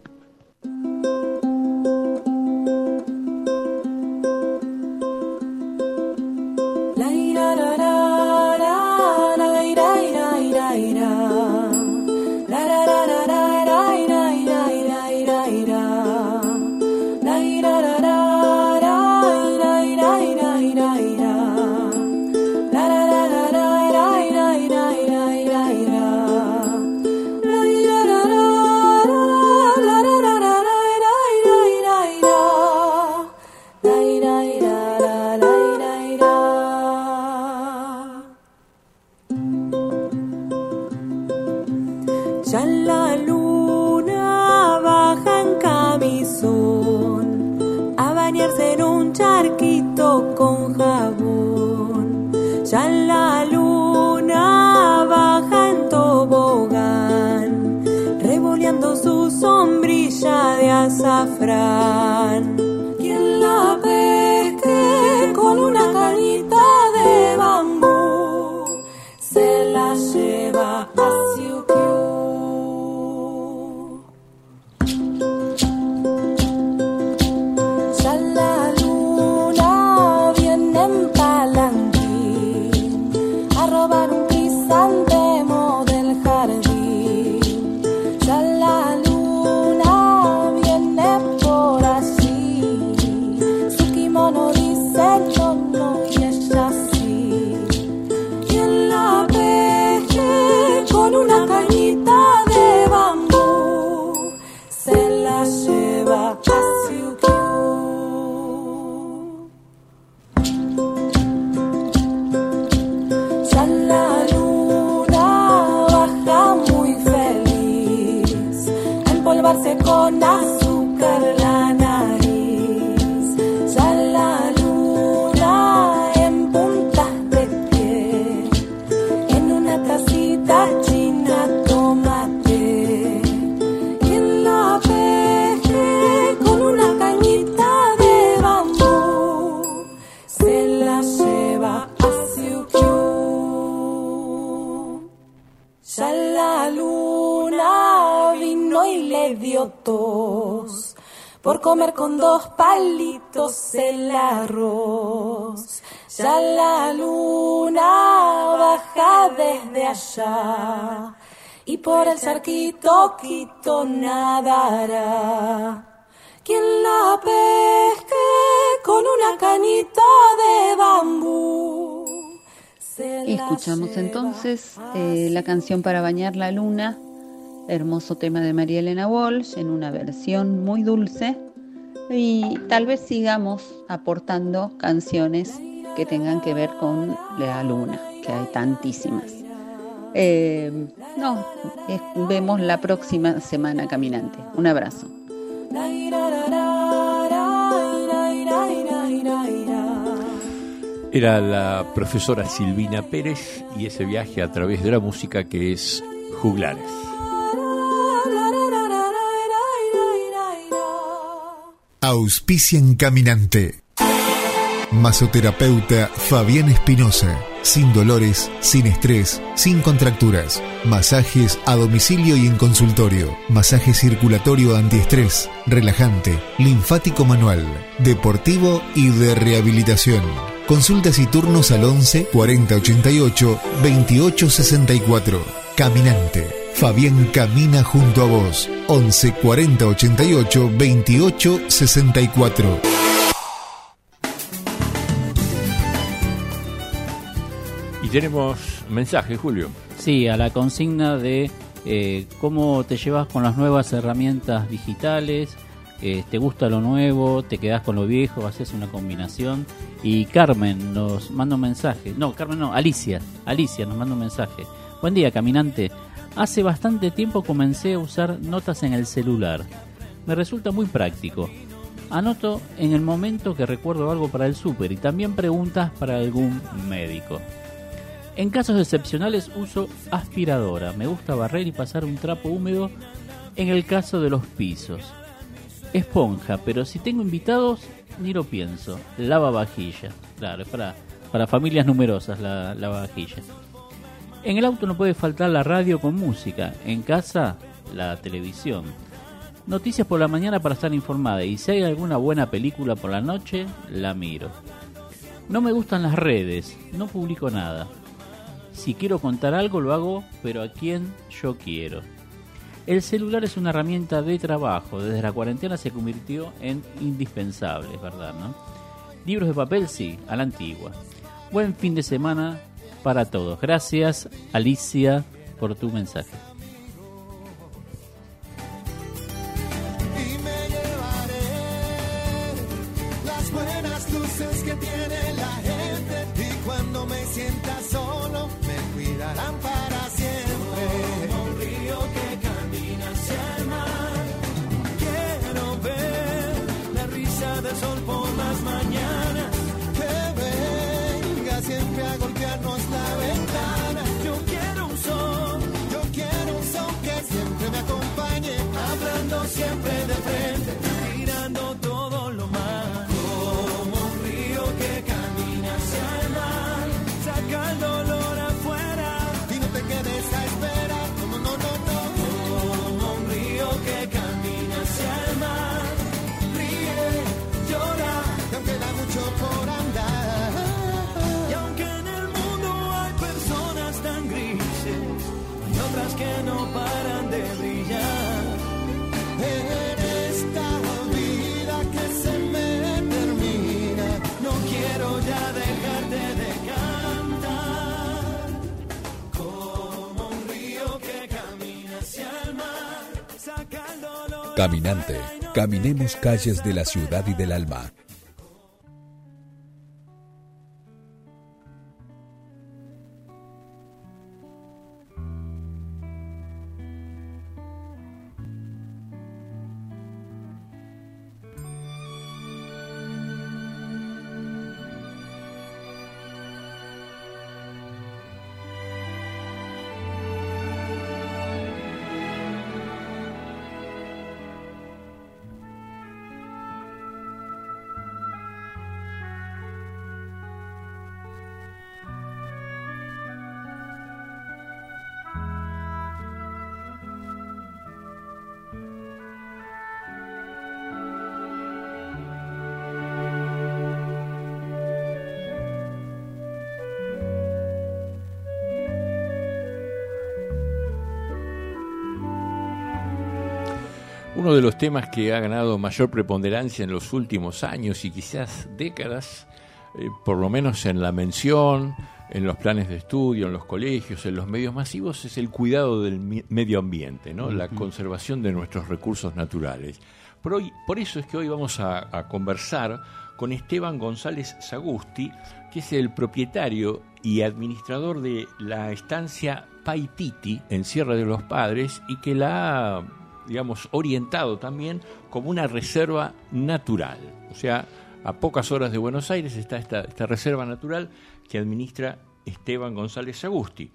Azafrán. Quien la pesque con una cañita de bambú se la lleva a Siukiu. Ya la luna viene en palanquín a robar un crisantemo del jardín. Ya la no dice no y ella sí. Quien la pesque con una cañita de bambú se la lleva a Siukiu. Ya la luna baja muy feliz a empolvarse con azúcar la nariz. La luna en puntas de pie, en una tacita china tomate. Quien la pesque con una cañita de bambú se la lleva a Siukiu. Ya la luna vino y le dio tos por comer con 2 palitos el arroz. Ya la luna baja desde allá y por el charquito Quito nadará. Quien la pesque con una cañita de bambú. Escuchamos entonces la canción para bañar la luna, hermoso tema de María Elena Walsh en una versión muy dulce, y tal vez sigamos aportando canciones que tengan que ver con la luna, que hay tantísimas. Nos vemos la próxima semana caminante. Un abrazo. Era la profesora Silvina Pérez y ese viaje a través de la música que es Juglares. Auspician Caminante. Masoterapeuta Fabián Espinosa. Sin dolores, sin estrés, sin contracturas. Masajes a domicilio y en consultorio. Masaje circulatorio antiestrés, relajante, linfático manual, deportivo y de rehabilitación. Consultas y turnos al 11 40 88 28 64. Caminante. Fabián camina junto a vos. 11 40 88 28 64. Y tenemos mensaje, Julio. Sí, a la consigna de cómo te llevas con las nuevas herramientas digitales. ¿Te gusta lo nuevo? ¿Te quedás con lo viejo? ¿Haces una combinación? Y Carmen nos manda un mensaje. No, Carmen no, Alicia nos manda un mensaje. Buen día, caminante. Hace bastante tiempo comencé a usar notas en el celular. Me resulta muy práctico. Anoto en el momento que recuerdo algo para el súper y también preguntas para algún médico. En casos excepcionales uso aspiradora. Me gusta barrer y pasar un trapo húmedo en el caso de los pisos. Esponja, pero si tengo invitados, ni lo pienso. Lavavajillas. Claro, es para familias numerosas la lavavajillas. En el auto no puede faltar la radio con música. En casa, la televisión. Noticias por la mañana para estar informada. Y si hay alguna buena película por la noche, la miro. No me gustan las redes. No publico nada. Si quiero contar algo, lo hago, pero a quien yo quiero. El celular es una herramienta de trabajo. Desde la cuarentena se convirtió en indispensable, ¿verdad, no? Libros de papel, sí, a la antigua. Buen fin de semana para todos. Gracias, Alicia, por tu mensaje. Y me llevaré las buenas luces que tiene la gente. Y cuando me sienta solo, me cuidarán para siempre. Como un río que camina hacia el mar. Quiero ver la risa del sol por las mañanas. Que venga siempre a golpearnos la ventana. Yo quiero un sol que siempre me acompañe. Hablando siempre de frente, tirando todo lo malo. Como un río que camina hacia el mar. Saca el dolor afuera y no te quedes a esperar. No, no, no, no. Como un río que camina hacia el mar. Ríe, llora, y aunque da mucho por andar. Y aunque en el mundo hay personas tan grises y otras que no paran de brillar, en esta vida que se me termina, no quiero ya dejarte de cantar. Como un río que camina hacia el mar, saca el dolor. Caminante, caminemos calles de la ciudad y del alma. Uno de los temas que ha ganado mayor preponderancia en los últimos años y quizás décadas, por lo menos en la mención, en los planes de estudio, en los colegios, en los medios masivos, es el cuidado del medio ambiente, ¿no? La conservación de nuestros recursos naturales. Por eso es que hoy vamos a conversar con Esteban González Sagusti, que es el propietario y administrador de la estancia Paititi en Sierra de los Padres y que la ha, digamos, orientado también como una reserva natural. O sea, a pocas horas de Buenos Aires está esta reserva natural que administra Esteban González Sagusti.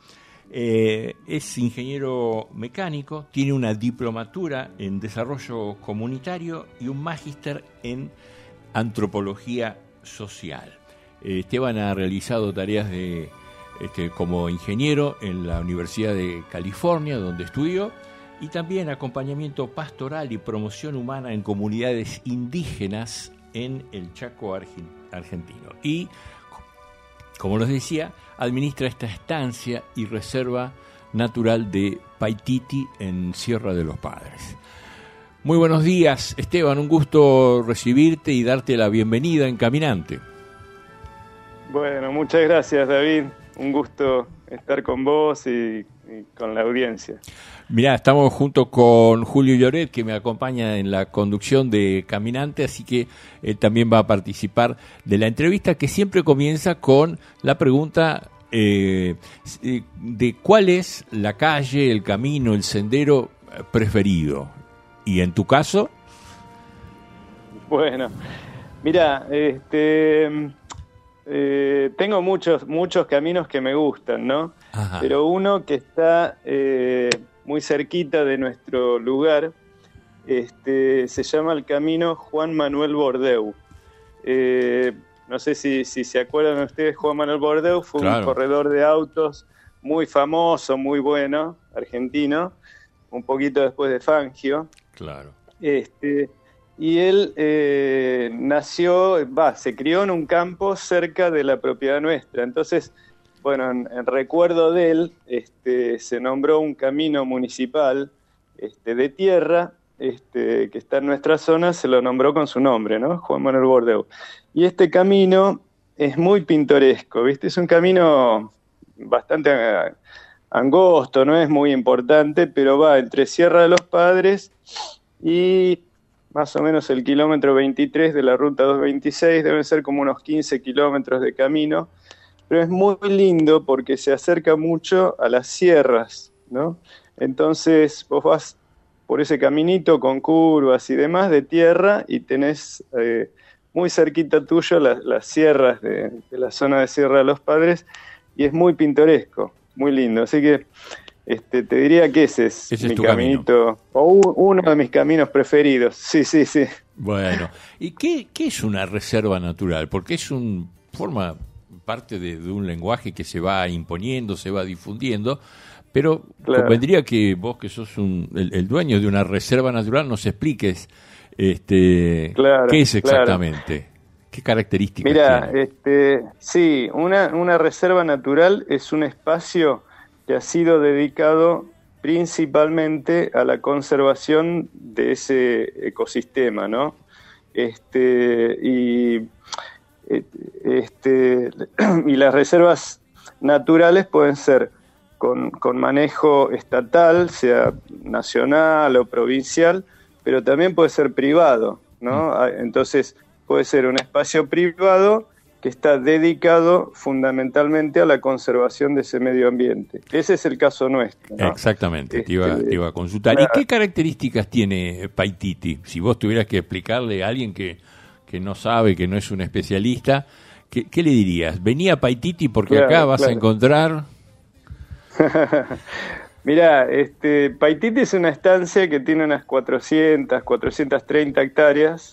Es ingeniero mecánico, tiene una diplomatura en desarrollo comunitario y un magíster en antropología social. Esteban ha realizado tareas como ingeniero en la Universidad de California, donde estudió, y también acompañamiento pastoral y promoción humana en comunidades indígenas en el Chaco argentino. Y, como les decía, administra esta estancia y reserva natural de Paititi en Sierra de los Padres. Muy buenos días, Esteban, un gusto recibirte y darte la bienvenida en Caminante. Bueno, muchas gracias, David. Un gusto estar con vos y con la audiencia. Mirá, estamos junto con Julio Lloret, que me acompaña en la conducción de Caminante, así que él también va a participar de la entrevista, que siempre comienza con la pregunta de cuál es la calle, el camino, el sendero preferido. ¿Y en tu caso? Bueno, mira, tengo muchos caminos que me gustan, ¿no? Ajá. Pero uno que está muy cerquita de nuestro lugar, se llama el camino Juan Manuel Bordeu. No sé si se acuerdan ustedes, Juan Manuel Bordeu fue un corredor de autos muy famoso, muy bueno, argentino, un poquito después de Fangio. Claro. Y él se crió en un campo cerca de la propiedad nuestra. Entonces, bueno, en recuerdo de él, se nombró un camino municipal de tierra que está en nuestra zona, se lo nombró con su nombre, ¿no? Juan Manuel Bordeu. Y este camino es muy pintoresco, ¿viste? Es un camino bastante angosto, no es muy importante, pero va entre Sierra de los Padres y más o menos el kilómetro 23 de la ruta 226, deben ser como unos 15 kilómetros de camino, pero es muy lindo porque se acerca mucho a las sierras, ¿no? Entonces vos vas por ese caminito con curvas y demás de tierra y tenés muy cerquita tuyo las sierras de la zona de Sierra de los Padres y es muy pintoresco, muy lindo. Así que te diría que ese es mi caminito, o uno de mis caminos preferidos. Sí. Bueno, ¿y qué es una reserva natural? Porque forma parte de un lenguaje que se va imponiendo, se va difundiendo, pero convendría que vos, que sos el dueño de una reserva natural, nos expliques qué es exactamente, qué características tiene. Sí, una reserva natural es un espacio que ha sido dedicado principalmente a la conservación de ese ecosistema, ¿no? Y las reservas naturales pueden ser con manejo estatal, sea nacional o provincial, pero también puede ser privado, ¿no? Entonces puede ser un espacio privado que está dedicado fundamentalmente a la conservación de ese medio ambiente. Ese es el caso nuestro, ¿no? Exactamente, te iba a consultar. ¿Y qué características tiene Paititi? Si vos tuvieras que explicarle a alguien que no sabe, que no es un especialista, ¿qué le dirías? Vení a Paititi porque acá vas a encontrar... Mirá, Paititi es una estancia que tiene unas 430 hectáreas,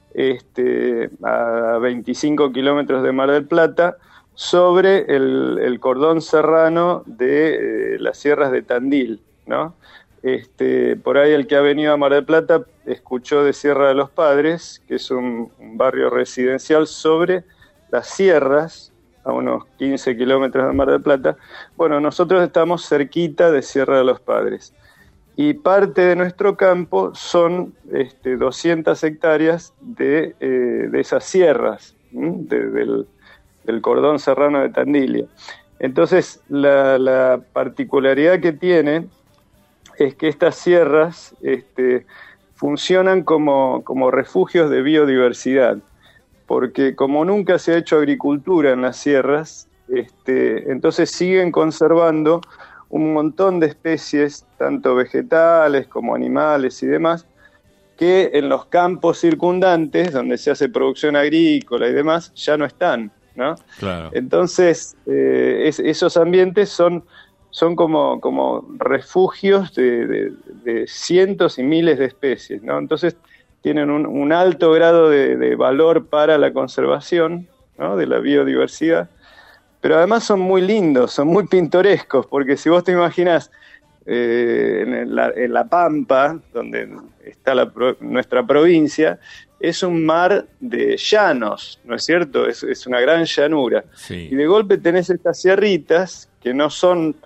a 25 kilómetros de Mar del Plata, sobre el cordón serrano de las sierras de Tandil, ¿no? Por ahí el que ha venido a Mar del Plata escuchó de Sierra de los Padres, que es un barrio residencial sobre las sierras, a unos 15 kilómetros de Mar del Plata. Bueno, nosotros estamos cerquita de Sierra de los Padres. Y parte de nuestro campo son 200 hectáreas de esas sierras, del cordón serrano de Tandilia. Entonces, la particularidad que tiene es que estas sierras funcionan como refugios de biodiversidad, porque como nunca se ha hecho agricultura en las sierras, entonces siguen conservando un montón de especies, tanto vegetales como animales y demás, que en los campos circundantes, donde se hace producción agrícola y demás, ya no están, ¿no? Claro. Entonces, esos ambientes son como refugios de cientos y miles de especies, ¿no? Entonces, tienen un alto grado de valor para la conservación, ¿no?, de la biodiversidad. Pero además son muy lindos, son muy pintorescos, porque si vos te imaginás en la Pampa, donde está nuestra provincia, es un mar de llanos, ¿no es cierto? Es una gran llanura. Sí. Y de golpe tenés estas sierritas que no son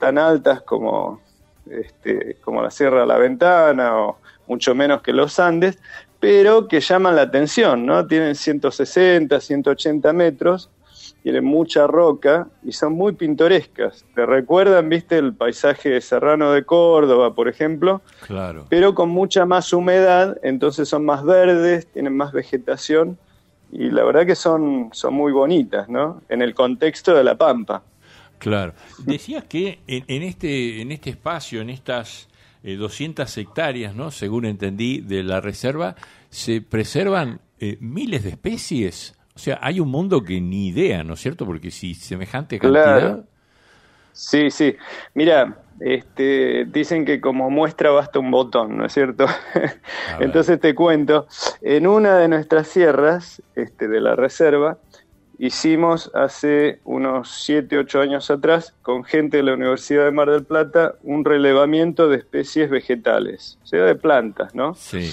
tan altas como la Sierra de la Ventana o mucho menos que los Andes, pero que llaman la atención, ¿no? Tienen 160, 180 metros, tienen mucha roca y son muy pintorescas. ¿Te recuerdan, viste, el paisaje serrano de Córdoba, por ejemplo? Claro. Pero con mucha más humedad, entonces son más verdes, tienen más vegetación y la verdad que son muy bonitas, ¿no? En el contexto de la Pampa. Claro. Decías que en este espacio, en estas 200 hectáreas, ¿no? Según entendí, de la reserva, se preservan miles de especies. O sea, hay un mundo que ni idea, ¿no es cierto? Porque si semejante cantidad... Claro. Sí. Mira, dicen que como muestra basta un botón, ¿no es cierto? Entonces te cuento, en una de nuestras sierras de la reserva, hicimos hace unos 7, 8 años atrás, con gente de la Universidad de Mar del Plata, un relevamiento de especies vegetales, o sea, de plantas, ¿no? Sí.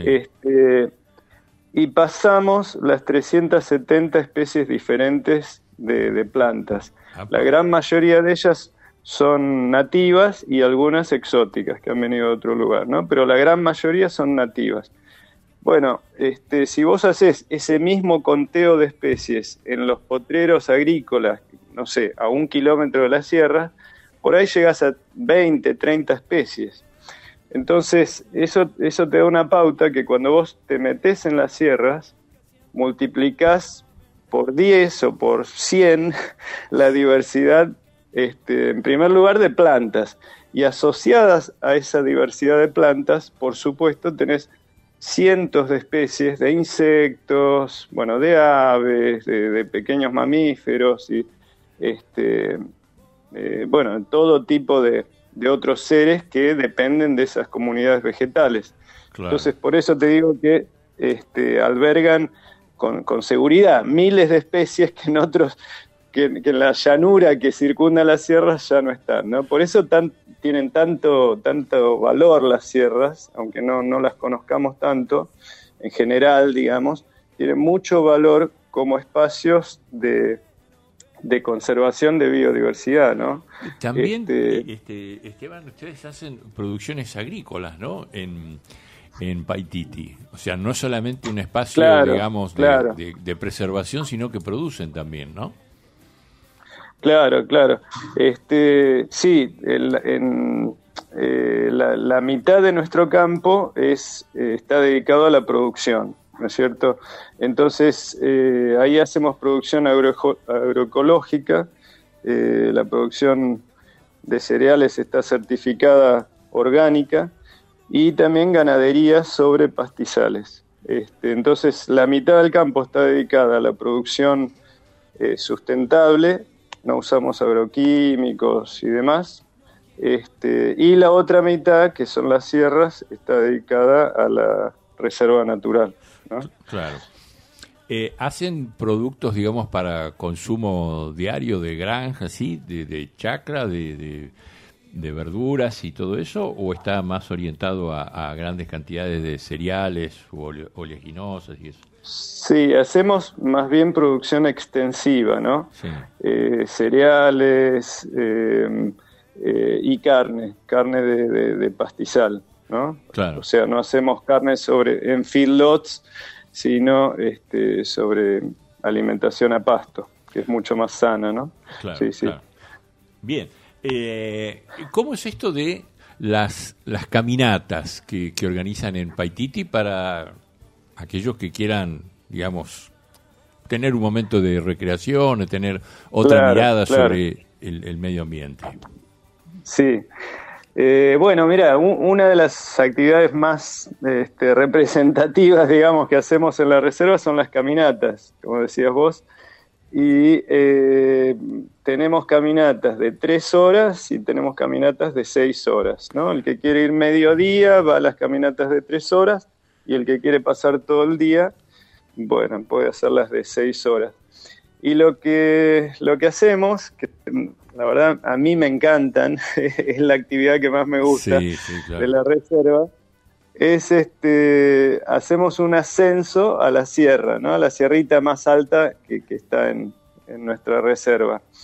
Y pasamos las 370 especies diferentes de plantas. La gran mayoría de ellas son nativas y algunas exóticas que han venido de otro lugar, ¿no? Pero la gran mayoría son nativas. Bueno, si vos haces ese mismo conteo de especies en los potreros agrícolas, no sé, a 1 kilómetro de la sierra, por ahí llegás a 20, 30 especies. Entonces, eso te da una pauta que cuando vos te metés en las sierras, multiplicás por 10 o por 100 la diversidad, en primer lugar, de plantas. Y asociadas a esa diversidad de plantas, por supuesto, tenés cientos de especies de insectos, bueno, de aves, de pequeños mamíferos y bueno, todo tipo de otros seres que dependen de esas comunidades vegetales. Claro. Entonces, por eso te digo que albergan con seguridad miles de especies que en otros, que en la llanura que circunda las sierras ya no están, ¿no? Por eso tienen tanto valor las sierras, aunque no las conozcamos tanto, en general, digamos, tienen mucho valor como espacios de conservación de biodiversidad, ¿no? También, Esteban, ustedes hacen producciones agrícolas, ¿no? En Paititi. O sea, no es solamente un espacio, digamos, de preservación, sino que producen también, ¿no? Claro. Sí, la mitad de nuestro campo está dedicado a la producción, ¿no es cierto? Entonces, ahí hacemos producción agroecológica, la producción de cereales está certificada orgánica y también ganadería sobre pastizales. Entonces, la mitad del campo está dedicada a la producción sustentable, no usamos agroquímicos y demás, y la otra mitad, que son las sierras, está dedicada a la reserva natural, ¿no? Claro. ¿Hacen productos, digamos, para consumo diario de granja, ¿sí? de chacra, de verduras y todo eso? ¿O está más orientado a grandes cantidades de cereales o oleaginosas y eso? Sí, hacemos más bien producción extensiva, ¿no? Sí. Cereales y carne de pastizal, ¿no? Claro. O sea, no hacemos carne en feedlots, sino sobre alimentación a pasto, que es mucho más sana, ¿no? Claro, sí. Claro. Bien. ¿Cómo es esto de las caminatas que organizan en Paititi para aquellos que quieran, digamos, tener un momento de recreación, de tener otra mirada sobre el medio ambiente? Sí. Bueno, mira, una de las actividades más representativas, digamos, que hacemos en la reserva son las caminatas, como decías vos, y tenemos caminatas de 3 horas y tenemos caminatas de 6 horas, ¿no? El que quiere ir mediodía va a las caminatas de 3 horas y el que quiere pasar todo el día, bueno, puede hacer las de 6 horas. Y lo que hacemos, que la verdad a mí me encantan, es la actividad que más me gusta de la reserva, es hacemos un ascenso a la sierra, ¿no? A la sierrita más alta que está en nuestra reserva.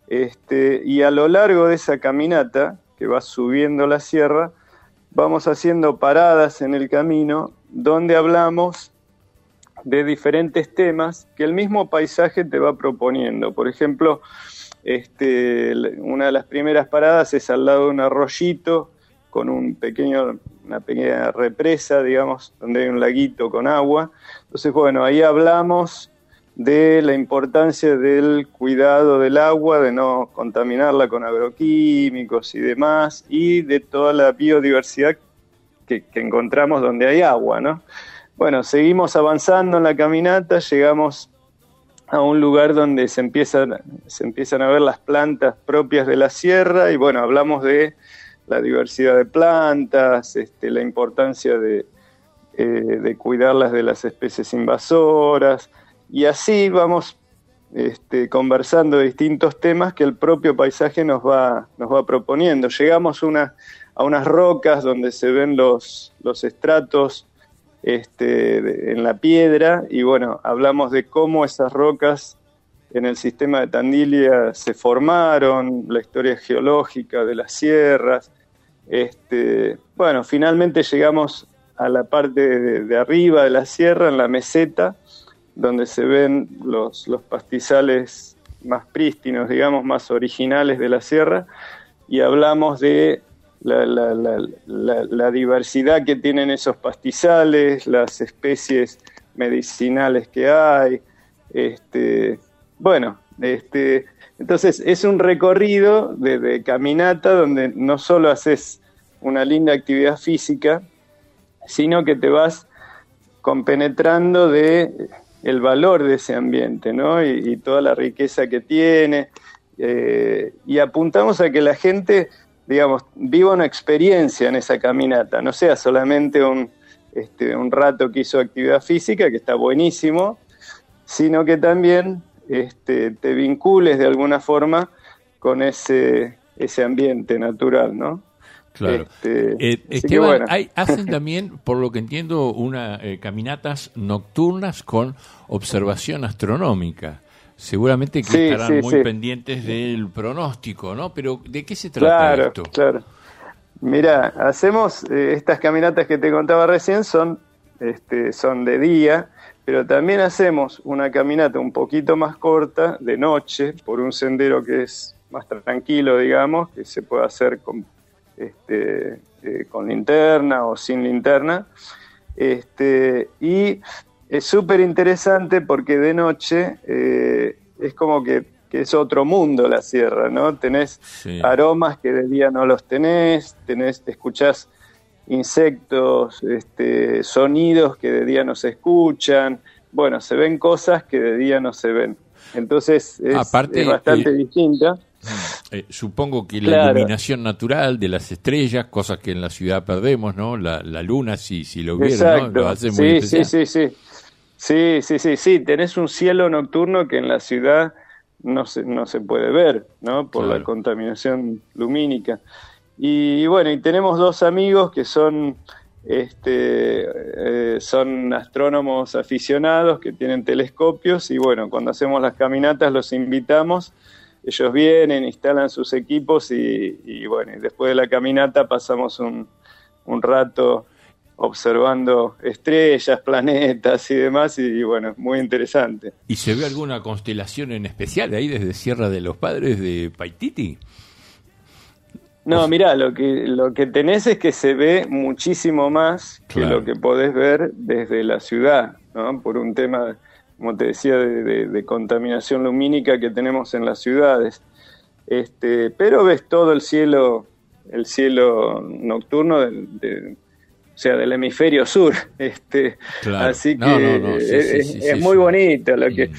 Y a lo largo de esa caminata, que va subiendo la sierra, vamos haciendo paradas en el camino donde hablamos de diferentes temas que el mismo paisaje te va proponiendo. Por ejemplo, una de las primeras paradas es al lado de un arroyito con una pequeña represa, digamos, donde hay un laguito con agua. Entonces, bueno, ahí hablamos de la importancia del cuidado del agua, de no contaminarla con agroquímicos y demás, y de toda la biodiversidad que encontramos donde hay agua, ¿no? Bueno, seguimos avanzando en la caminata, llegamos a un lugar donde se empiezan a ver las plantas propias de la sierra, y bueno, hablamos de la diversidad de plantas, la importancia de cuidarlas de las especies invasoras, y así vamos conversando de distintos temas que el propio paisaje nos va proponiendo. Llegamos a unas rocas donde se ven los estratos en la piedra, y bueno, hablamos de cómo esas rocas en el sistema de Tandilia se formaron, la historia geológica de las sierras. Bueno, finalmente llegamos a la parte de arriba de la sierra, en la meseta, donde se ven los pastizales más prístinos, digamos, más originales de la sierra, y hablamos de la diversidad que tienen esos pastizales, las especies medicinales que hay. Entonces es un recorrido de caminata donde no solo haces una linda actividad física, sino que te vas compenetrando de el valor de ese ambiente, ¿no? Y toda la riqueza que tiene, y apuntamos a que la gente, digamos, viva una experiencia en esa caminata, no sea solamente un rato que hizo actividad física, que está buenísimo, sino que también te vincules de alguna forma con ese ambiente natural, ¿no? Claro. Esteban, bueno. Hacen también, por lo que entiendo, caminatas nocturnas con observación astronómica. Seguramente que estarán muy pendientes del pronóstico, ¿no? Pero ¿de qué se trata esto? Claro. Mirá, hacemos estas caminatas que te contaba recién, son de día, pero también hacemos una caminata un poquito más corta, de noche, por un sendero que es más tranquilo, digamos, que se puede hacer con linterna o sin linterna, y es súper interesante porque de noche es como que es otro mundo la sierra, ¿no? Tenés aromas que de día no los tenés, escuchás insectos, sonidos que de día no se escuchan, bueno, se ven cosas que de día no se ven. Entonces es bastante distinta. Supongo que la iluminación natural de las estrellas, cosas que en la ciudad perdemos, ¿no? La luna, si lo vieron, ¿no? Lo hace muy especial. Sí, tenés un cielo nocturno que en la ciudad no se puede ver, ¿no? Por la contaminación lumínica. Y bueno, y tenemos dos amigos que son astrónomos aficionados que tienen telescopios, y bueno, cuando hacemos las caminatas los invitamos. Ellos vienen, instalan sus equipos y bueno, y después de la caminata pasamos un rato observando estrellas, planetas y demás, y bueno, muy interesante. ¿Y se ve alguna constelación en especial ahí desde Sierra de los Padres de Paititi? No, mirá, lo que tenés es que se ve muchísimo más que lo que podés ver desde la ciudad, ¿no? Por un tema, como te decía, de contaminación lumínica que tenemos en las ciudades. Pero ves todo el cielo nocturno o sea, del hemisferio sur. Así que es muy bonito lo que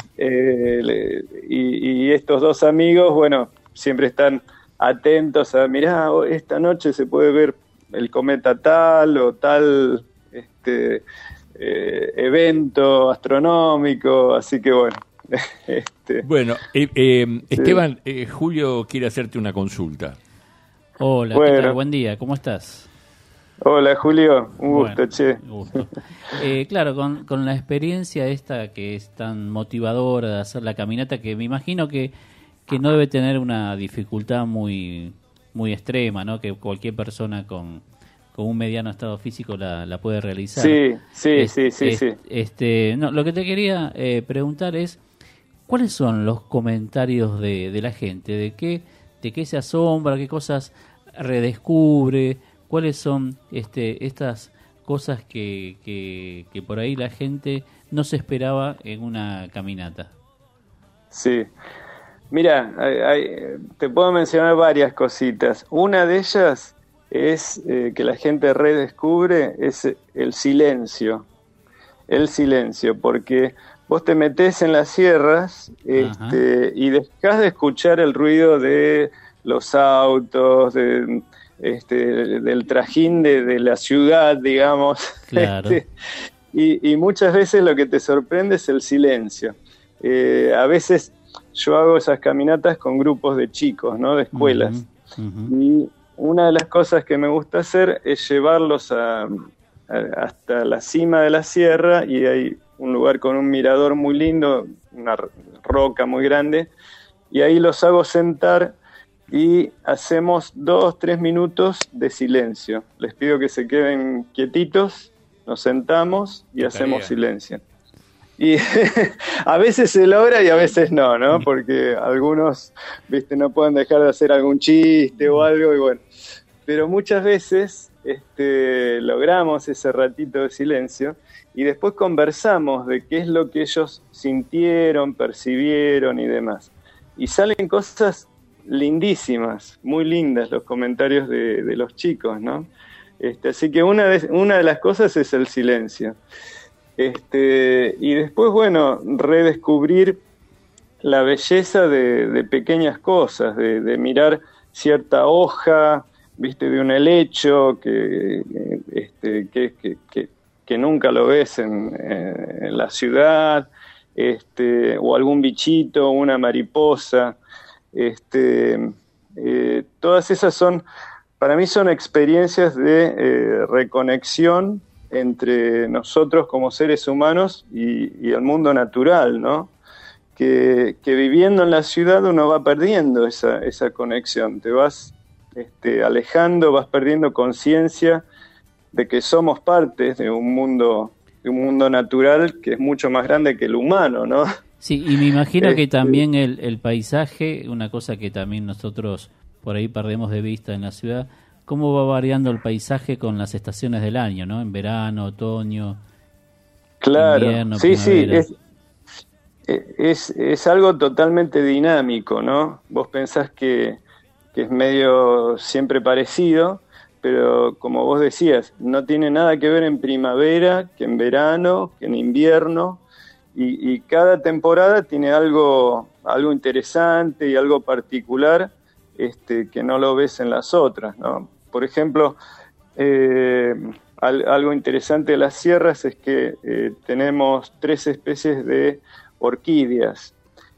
y estos dos amigos, bueno, siempre están atentos a, mirá, esta noche se puede ver el cometa tal o tal evento astronómico, así que bueno. Bueno, Esteban, Julio quiere hacerte una consulta. Hola, ¿qué tal? Buen día, ¿cómo estás? Hola Julio, un gusto, gusto. Claro, con la experiencia esta que es tan motivadora de hacer la caminata, que me imagino que que no debe tener una dificultad muy muy extrema, ¿no? Que cualquier persona con un mediano estado físico la puede realizar. Sí. No, lo que te quería preguntar es, ¿cuáles son los comentarios de la gente? ¿De qué se asombra? ¿Qué cosas redescubre? ¿Cuáles son estas cosas que por ahí la gente no se esperaba en una caminata? Sí. Mira, te puedo mencionar varias cositas. Una de ellas es que la gente redescubre es el silencio. El silencio, porque vos te metés en las sierras y dejás de escuchar el ruido de los autos, del trajín de la ciudad, digamos. Claro. Y muchas veces lo que te sorprende es el silencio. A veces yo hago esas caminatas con grupos de chicos, ¿no? De escuelas. Y una de las cosas que me gusta hacer es llevarlos hasta la cima de la sierra, y hay un lugar con un mirador muy lindo, una roca muy grande, y ahí los hago sentar y hacemos 2-3 minutos de silencio. Les pido que se queden quietitos, nos sentamos y hacemos silencio. Y a veces se logra y a veces no, porque algunos, no pueden dejar de hacer algún chiste o algo, y bueno. Pero muchas veces logramos ese ratito de silencio y después conversamos de qué es lo que ellos sintieron, percibieron y demás. Y salen cosas lindísimas, muy lindas los comentarios de los chicos, ¿no? Así que una de las cosas es el silencio. Y después, bueno, redescubrir la belleza de pequeñas cosas, de mirar cierta hoja, de un helecho que nunca lo ves en la ciudad, o algún bichito, una mariposa. Todas esas para mí son experiencias de reconexión entre nosotros como seres humanos y el mundo natural, ¿no? Que viviendo en la ciudad uno va perdiendo esa conexión, te vas alejando, vas perdiendo conciencia de que somos parte de un mundo natural que es mucho más grande que el humano, ¿no? Sí, y me imagino que también el paisaje, una cosa que también nosotros por ahí perdemos de vista en la ciudad, cómo va variando el paisaje con las estaciones del año, ¿no? En verano, otoño, claro, invierno, sí, primavera. Sí, es algo totalmente dinámico, ¿no? Vos pensás que es medio siempre parecido, pero como vos decías, no tiene nada que ver en primavera, que en verano, que en invierno, y cada temporada tiene algo interesante y algo particular que no lo ves en las otras, ¿no? Por ejemplo, algo interesante de las sierras es que tenemos 3 especies de orquídeas,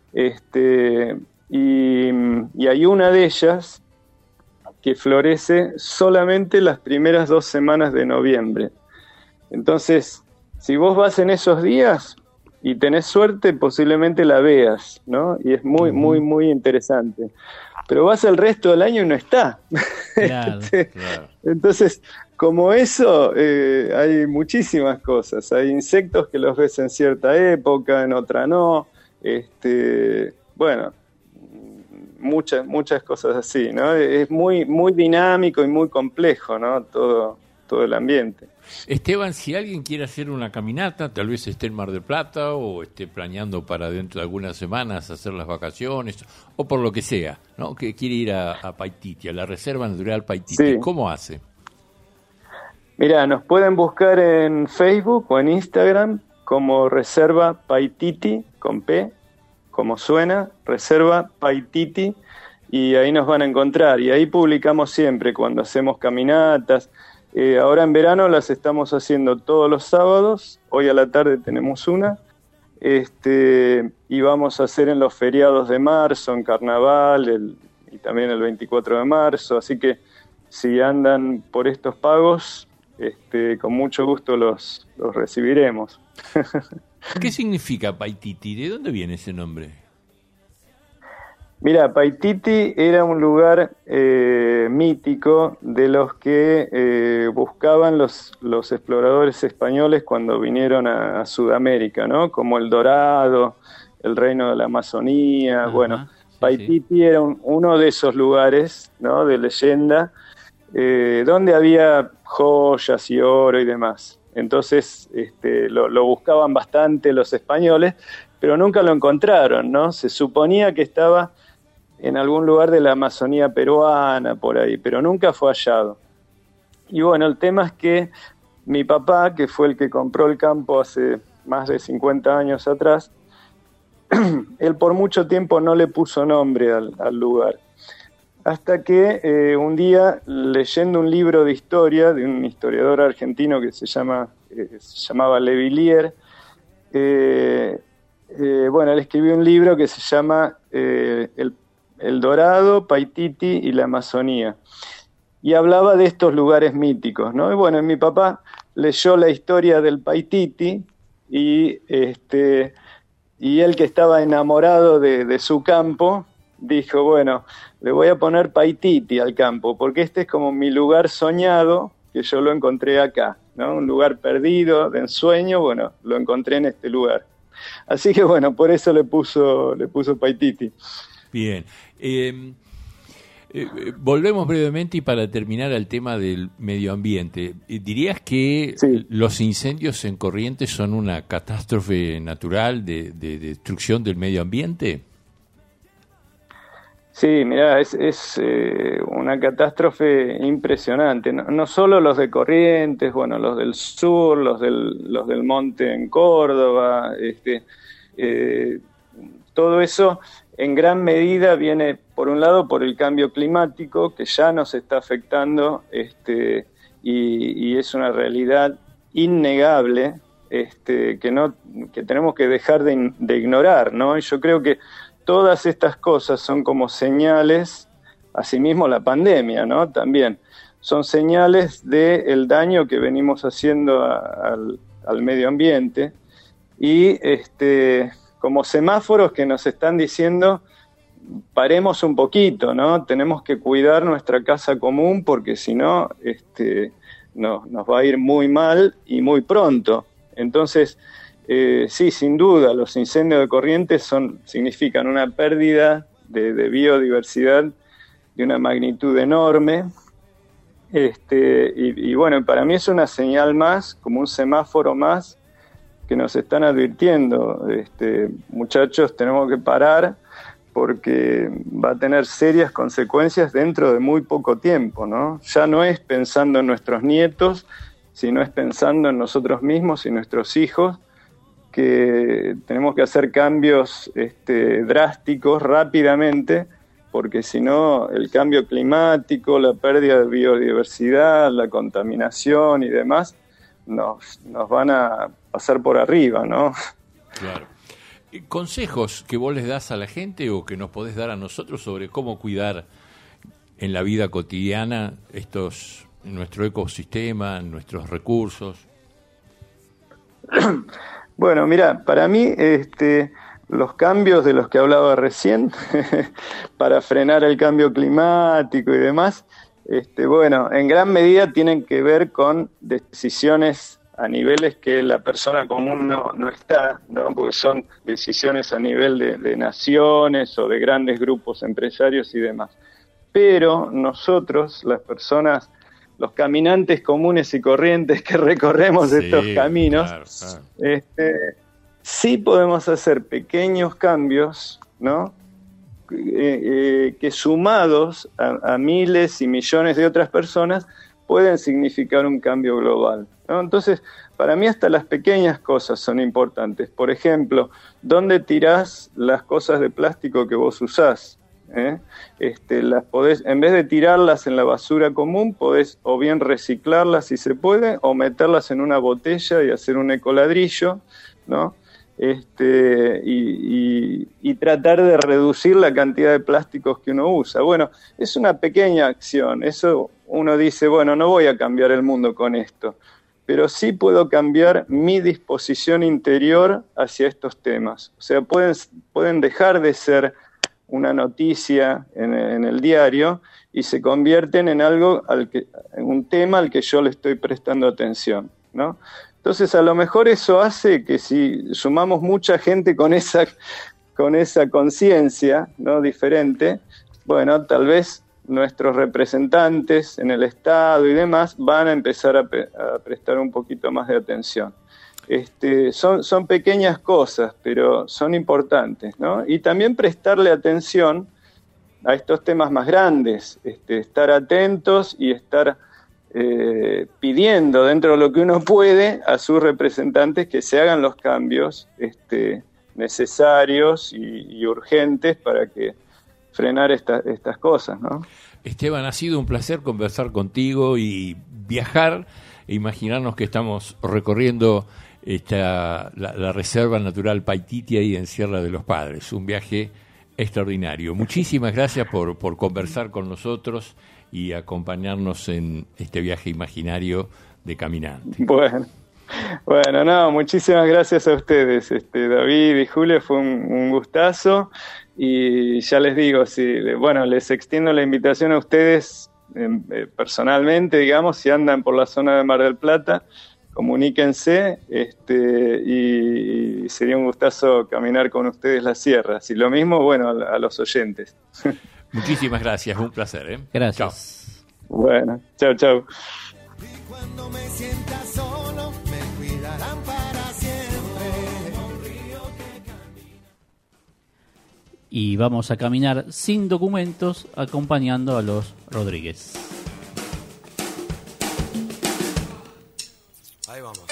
y hay una de ellas que florece solamente las primeras 2 semanas de noviembre. Entonces, si vos vas en esos días y tenés suerte, posiblemente la veas, ¿no? Y es muy, muy, muy interesante. Pero vas el resto del año y no está. Claro. Entonces, como eso, hay muchísimas cosas. Hay insectos que los ves en cierta época, en otra no. Bueno, muchas cosas así, ¿no? Es muy, muy dinámico y muy complejo, ¿no? Todo el ambiente. Esteban, si alguien quiere hacer una caminata, tal vez esté en Mar del Plata o esté planeando para dentro de algunas semanas hacer las vacaciones o por lo que sea, ¿no? Que quiere ir a Paititi, a la Reserva Natural Paititi, sí. ¿Cómo hace? Mira, nos pueden buscar en Facebook o en Instagram como Reserva Paititi, con P, como suena, Reserva Paititi, y ahí nos van a encontrar. Y ahí publicamos siempre cuando hacemos caminatas. Ahora en verano las estamos haciendo todos los sábados, hoy a la tarde tenemos una, y vamos a hacer en los feriados de marzo, en Carnaval, y también el 24 de marzo, así que si andan por estos pagos, con mucho gusto los recibiremos. ¿Qué significa Paititi? ¿De dónde viene ese nombre? Mira, Paititi era un lugar mítico de los que buscaban los exploradores españoles cuando vinieron a Sudamérica, ¿no? Como El Dorado, el Reino de la Amazonía, bueno, sí, Paititi sí. Era uno de esos lugares, ¿no? De leyenda, donde había joyas y oro y demás. Entonces lo buscaban bastante los españoles, pero nunca lo encontraron, ¿no? Se suponía que estaba en algún lugar de la Amazonía peruana, por ahí, pero nunca fue hallado. Y bueno, el tema es que mi papá, que fue el que compró el campo hace más de 50 años atrás, él por mucho tiempo no le puso nombre al lugar. Hasta que un día, leyendo un libro de historia de un historiador argentino que se llamaba Le Villiers, bueno, él escribió un libro que se llama El Dorado, Paititi y la Amazonía. Y hablaba de estos lugares míticos, ¿no? Y bueno, mi papá leyó la historia del Paititi y él, que estaba enamorado de su campo, dijo, bueno, le voy a poner Paititi al campo, porque este es como mi lugar soñado, que yo lo encontré acá, ¿no? Un lugar perdido, de ensueño, bueno, lo encontré en este lugar. Así que bueno, por eso le puso Paititi. Bien. Volvemos brevemente y para terminar al tema del medio ambiente. ¿Dirías que sí, los incendios en Corrientes son una catástrofe natural de destrucción del medio ambiente? Sí, mirá, es una catástrofe impresionante. No solo los de Corrientes, bueno, los del sur, los del monte en Córdoba, todo eso en gran medida viene, por un lado, por el cambio climático, que ya nos está afectando, y es una realidad innegable, que tenemos que dejar de ignorar, ¿no? Y yo creo que todas estas cosas son como señales, asimismo la pandemia, ¿no? También son señales del daño que venimos haciendo al medio ambiente, y como semáforos que nos están diciendo, paremos un poquito, ¿no? Tenemos que cuidar nuestra casa común porque si no, nos va a ir muy mal y muy pronto. Entonces, sí, sin duda, los incendios de Corrientes significan una pérdida de biodiversidad de una magnitud enorme. Y bueno, para mí es una señal más, como un semáforo más, que nos están advirtiendo, muchachos, tenemos que parar porque va a tener serias consecuencias dentro de muy poco tiempo, ¿no? Ya no es pensando en nuestros nietos, sino es pensando en nosotros mismos y nuestros hijos, que tenemos que hacer cambios drásticos rápidamente, porque si no el cambio climático, la pérdida de biodiversidad, la contaminación y demás, nos van a pasar por arriba, ¿no? Claro. ¿Consejos que vos les das a la gente o que nos podés dar a nosotros sobre cómo cuidar en la vida cotidiana nuestro ecosistema, nuestros recursos? Bueno, mira, para mí los cambios de los que hablaba recién para frenar el cambio climático y demás, bueno, en gran medida tienen que ver con decisiones a niveles que la persona común no está, ¿no? Porque son decisiones a nivel de naciones o de grandes grupos empresarios y demás. Pero nosotros, las personas, los caminantes comunes y corrientes que recorremos estos caminos, claro. Sí podemos hacer pequeños cambios, ¿no? Que sumados a miles y millones de otras personas pueden significar un cambio global, ¿no? Entonces, para mí hasta las pequeñas cosas son importantes. Por ejemplo, ¿dónde tirás las cosas de plástico que vos usás? Las podés, en vez de tirarlas en la basura común, podés o bien reciclarlas si se puede, o meterlas en una botella y hacer un ecoladrillo, ¿no? Y tratar de reducir la cantidad de plásticos que uno usa. Bueno, es una pequeña acción. Eso uno dice, bueno, no voy a cambiar el mundo con esto, pero sí puedo cambiar mi disposición interior hacia estos temas. O sea, pueden dejar de ser una noticia en el diario y se convierten en algo en un tema al que yo le estoy prestando atención, ¿no? Entonces a lo mejor eso hace que si sumamos mucha gente con esa conciencia, ¿no?, diferente, bueno, tal vez nuestros representantes en el Estado y demás van a empezar a prestar un poquito más de atención. Son pequeñas cosas, pero son importantes, ¿no? Y también prestarle atención a estos temas más grandes, estar atentos y estar pidiendo dentro de lo que uno puede a sus representantes que se hagan los cambios necesarios y urgentes para que frenar estas cosas, ¿no? Esteban, ha sido un placer conversar contigo y viajar e imaginarnos que estamos recorriendo la Reserva Natural Paititi ahí en Sierra de los Padres, un viaje extraordinario. Muchísimas gracias por conversar con nosotros y acompañarnos en este viaje imaginario de caminante. Bueno, no, muchísimas gracias a ustedes, David y Julio, fue un gustazo, y ya les digo, les extiendo la invitación a ustedes personalmente, digamos, si andan por la zona de Mar del Plata, comuníquense, y sería un gustazo caminar con ustedes las sierras, y lo mismo, bueno, a los oyentes. Muchísimas gracias, un placer, ¿eh? Gracias. Chao. Bueno, chao. Cuando me sienta solo, me cuidarán para siempre. Y vamos a caminar sin documentos acompañando a los Rodríguez. Ahí vamos.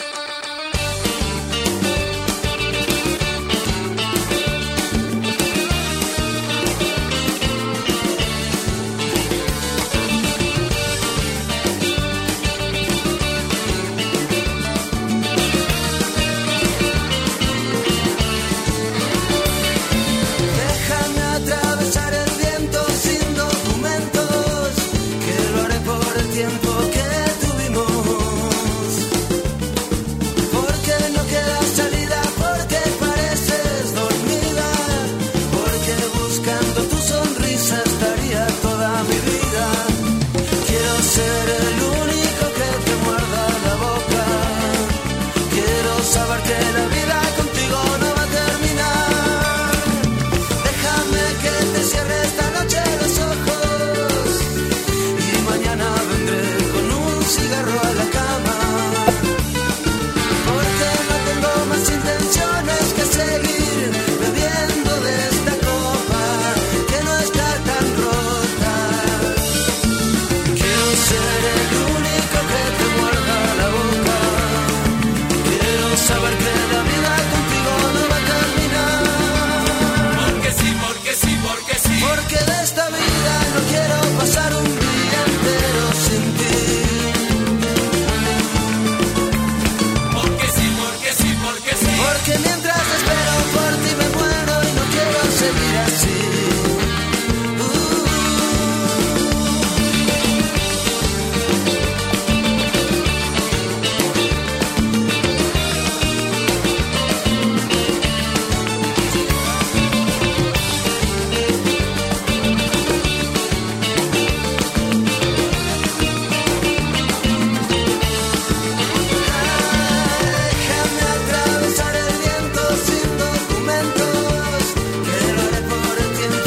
Déjame atravesar el viento sin documentos, que lo haré por el tiempo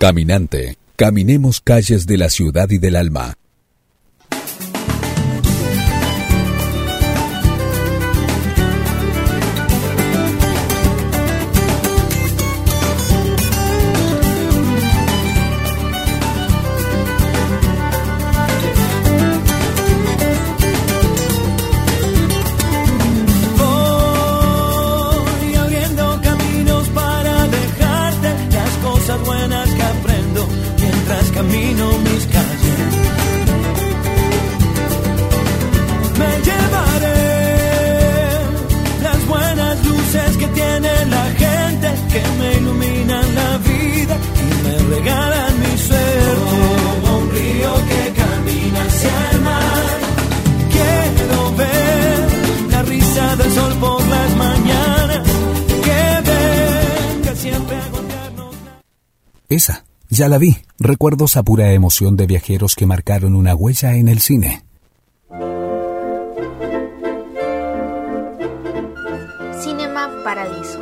Caminante, caminemos calles de la ciudad y del alma. Esa, ya la vi. Recuerdos a pura emoción de viajeros que marcaron una huella en el cine. Cinema Paradiso.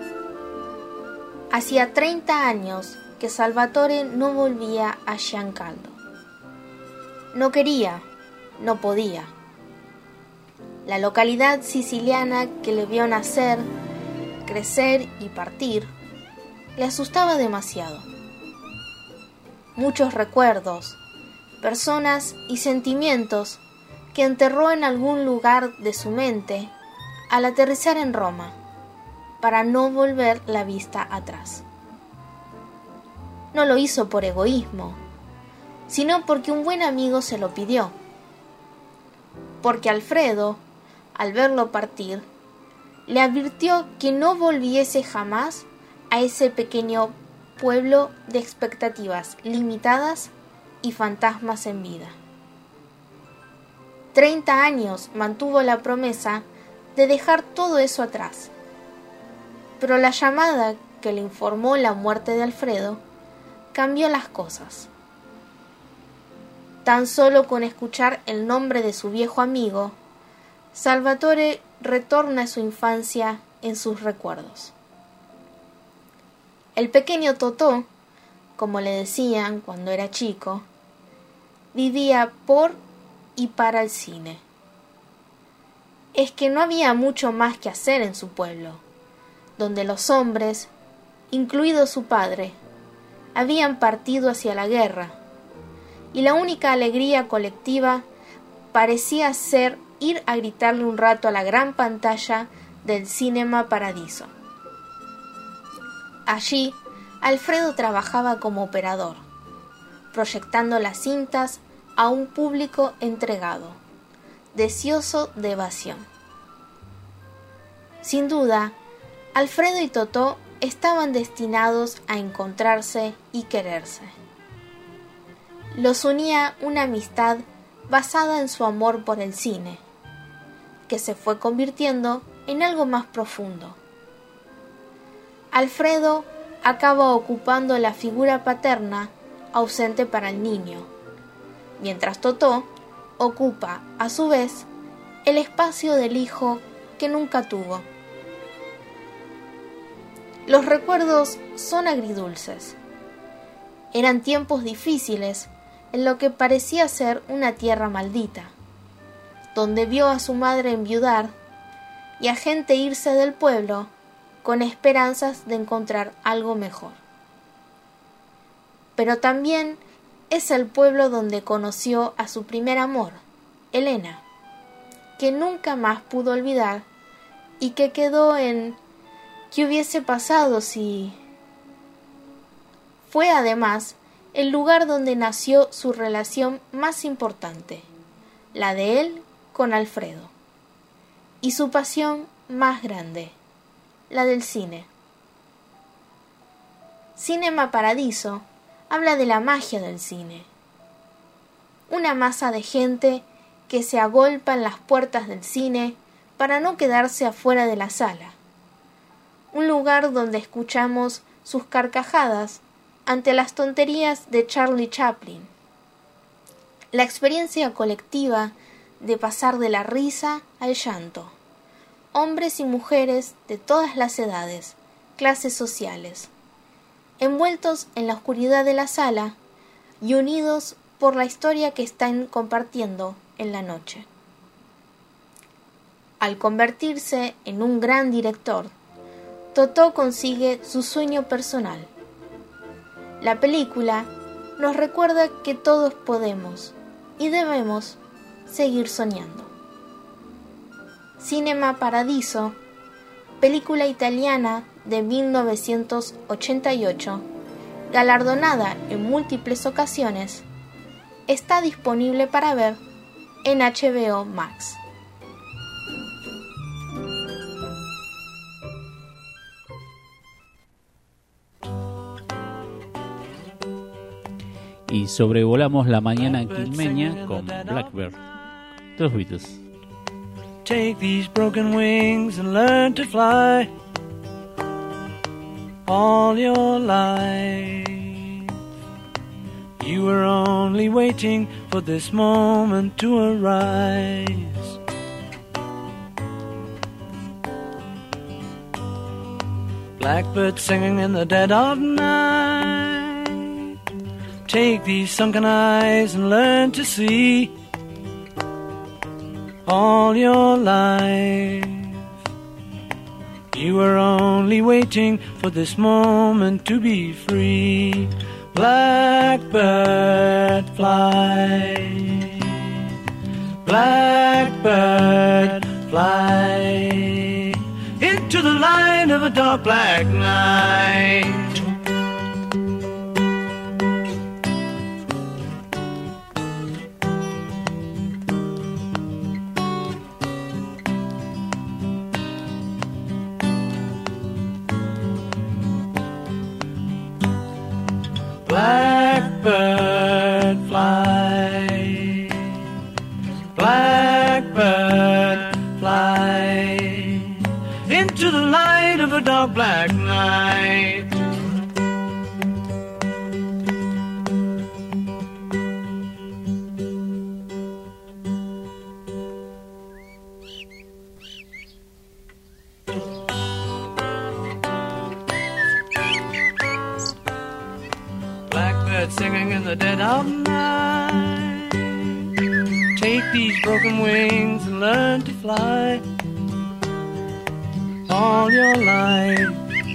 Hacía 30 años que Salvatore no volvía a Giancaldo. No quería, no podía. La localidad siciliana que le vio nacer, crecer y partir, le asustaba demasiado. Muchos recuerdos, personas y sentimientos que enterró en algún lugar de su mente al aterrizar en Roma, para no volver la vista atrás. No lo hizo por egoísmo, sino porque un buen amigo se lo pidió. Porque Alfredo, al verlo partir, le advirtió que no volviese jamás a ese pequeño pueblo de expectativas limitadas y fantasmas en vida. 30 años mantuvo la promesa de dejar todo eso atrás, pero la llamada que le informó la muerte de Alfredo cambió las cosas. Tan solo con escuchar el nombre de su viejo amigo, Salvatore retorna a su infancia en sus recuerdos. El pequeño Totò, como le decían cuando era chico, vivía por y para el cine. Es que no había mucho más que hacer en su pueblo, donde los hombres, incluido su padre, habían partido hacia la guerra, y la única alegría colectiva parecía ser ir a gritarle un rato a la gran pantalla del Cinema Paradiso. Allí, Alfredo trabajaba como operador, proyectando las cintas a un público entregado, deseoso de evasión. Sin duda, Alfredo y Totò estaban destinados a encontrarse y quererse. Los unía una amistad basada en su amor por el cine, que se fue convirtiendo en algo más profundo. Alfredo acaba ocupando la figura paterna ausente para el niño, mientras Totò ocupa, a su vez, el espacio del hijo que nunca tuvo. Los recuerdos son agridulces. Eran tiempos difíciles en lo que parecía ser una tierra maldita, donde vio a su madre enviudar y a gente irse del pueblo con esperanzas de encontrar algo mejor. Pero también es el pueblo donde conoció a su primer amor, Elena, que nunca más pudo olvidar y que quedó en ¿qué hubiese pasado si? Fue además el lugar donde nació su relación más importante, la de él con Alfredo, y su pasión más grande, la del cine. Cinema Paradiso habla de la magia del cine. Una masa de gente que se agolpa en las puertas del cine para no quedarse afuera de la sala. Un lugar donde escuchamos sus carcajadas ante las tonterías de Charlie Chaplin. La experiencia colectiva de pasar de la risa al llanto. Hombres y mujeres de todas las edades, clases sociales. envueltos en la oscuridad de la sala y unidos por la historia que están compartiendo en la noche. Al convertirse en un gran director, Totó consigue su sueño personal. La película nos recuerda que todos podemos y debemos seguir soñando. Cinema Paradiso, película italiana de 1988, galardonada en múltiples ocasiones, está disponible para ver en HBO Max. Y sobrevolamos la mañana quilmeña con Blackbird, de los Beatles. Take these broken wings and learn to fly all your life. You were only waiting for this moment to arise. Blackbird singing in the dead of night. Take these sunken eyes and learn to see all your life. You were only waiting for this moment to be free. Blackbird fly, blackbird fly, into the light of a dark black night. Blackbird fly, blackbird fly, into the light of a dark black night. Singing in the dead of night. Take these broken wings and learn to fly all your life.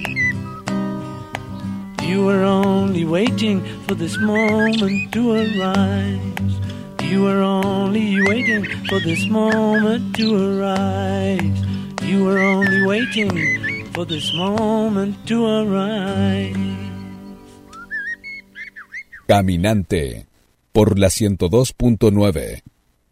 You were only waiting for this moment to arise. You were only waiting for this moment to arise. You were only waiting for this moment to arise. Caminante, por la 102.9.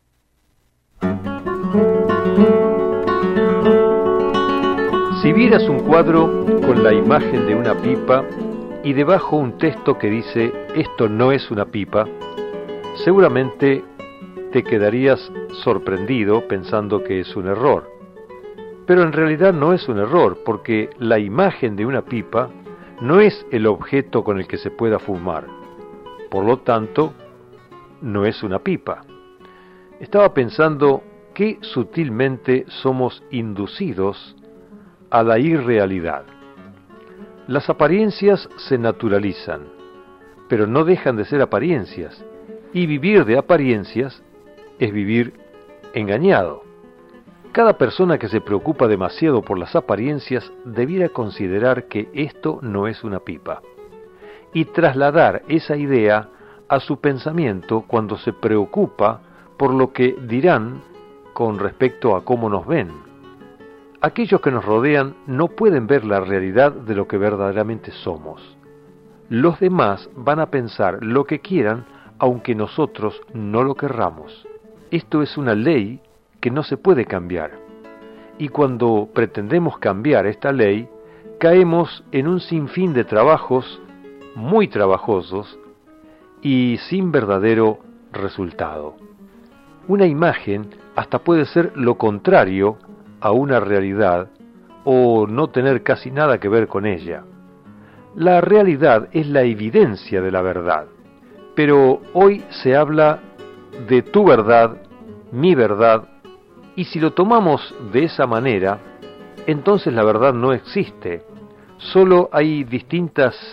Si vieras un cuadro con la imagen de una pipa y debajo un texto que dice «Esto no es una pipa», seguramente te quedarías sorprendido pensando que es un error. Pero en realidad no es un error, porque la imagen de una pipa no es el objeto con el que se pueda fumar. Por lo tanto, no es una pipa. Estaba pensando qué sutilmente somos inducidos a la irrealidad. Las apariencias se naturalizan, pero no dejan de ser apariencias, y vivir de apariencias es vivir engañado. Cada persona que se preocupa demasiado por las apariencias debiera considerar que esto no es una pipa, y trasladar esa idea a su pensamiento cuando se preocupa por lo que dirán con respecto a cómo nos ven. Aquellos que nos rodean no pueden ver la realidad de lo que verdaderamente somos. Los demás van a pensar lo que quieran aunque nosotros no lo querramos. Esto es una ley que no se puede cambiar. Y cuando pretendemos cambiar esta ley, caemos en un sinfín de trabajos muy trabajosos y sin verdadero resultado. Una imagen hasta puede ser lo contrario a una realidad o no tener casi nada que ver con ella. La realidad es la evidencia de la verdad, pero hoy se habla de tu verdad, mi verdad, y si lo tomamos de esa manera, entonces la verdad no existe. Solo hay distintas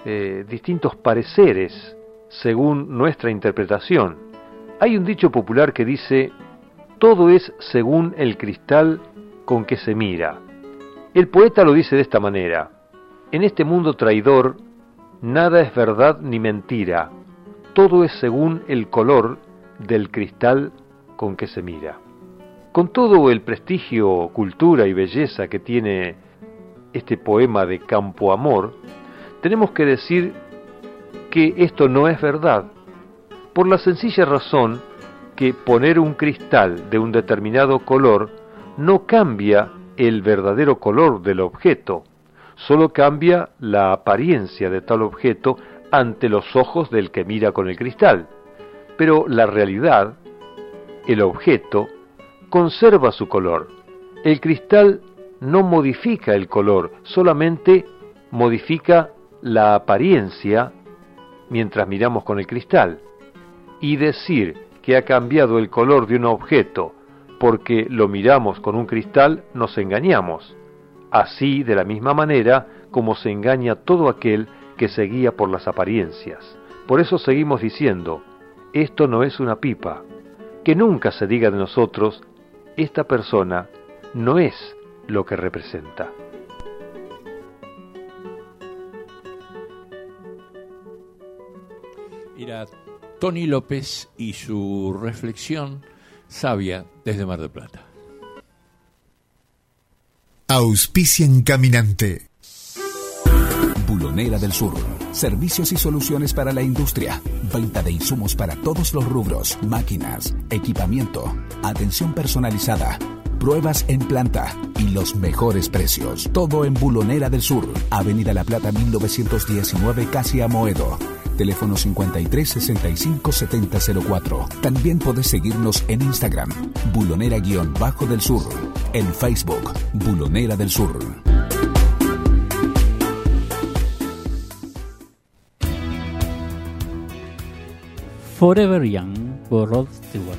distintos pareceres según nuestra interpretación. Hay un dicho popular que dice: todo es según el cristal con que se mira. El poeta lo dice de esta manera: en este mundo traidor, nada es verdad ni mentira, todo es según el color del cristal con que se mira. Con todo el prestigio, cultura y belleza que tiene este poema de Campoamor, tenemos que decir que esto no es verdad, por la sencilla razón que poner un cristal de un determinado color no cambia el verdadero color del objeto, solo cambia la apariencia de tal objeto ante los ojos del que mira con el cristal. Pero la realidad, el objeto, conserva su color. El cristal no modifica el color, solamente modifica la apariencia mientras miramos con el cristal. Y decir que ha cambiado el color de un objeto porque lo miramos con un cristal, nos engañamos. Así, de la misma manera, como se engaña todo aquel que se guía por las apariencias. Por eso seguimos diciendo: esto no es una pipa. Que nunca se diga de nosotros: esta persona no es lo que representa. Era Tony López y su reflexión sabia desde Mar del Plata. Auspician Caminante. Bulonera del Sur. Servicios y soluciones para la industria. Venta de insumos para todos los rubros. Máquinas, equipamiento, atención personalizada, pruebas en planta y los mejores precios. Todo en Bulonera del Sur. Avenida La Plata 1919, casi Amoedo. Teléfono 53 65 70 04. También podés seguirnos en Instagram, Bulonera-del Sur. En Facebook, Bulonera del Sur. Forever Young por Rod Stewart.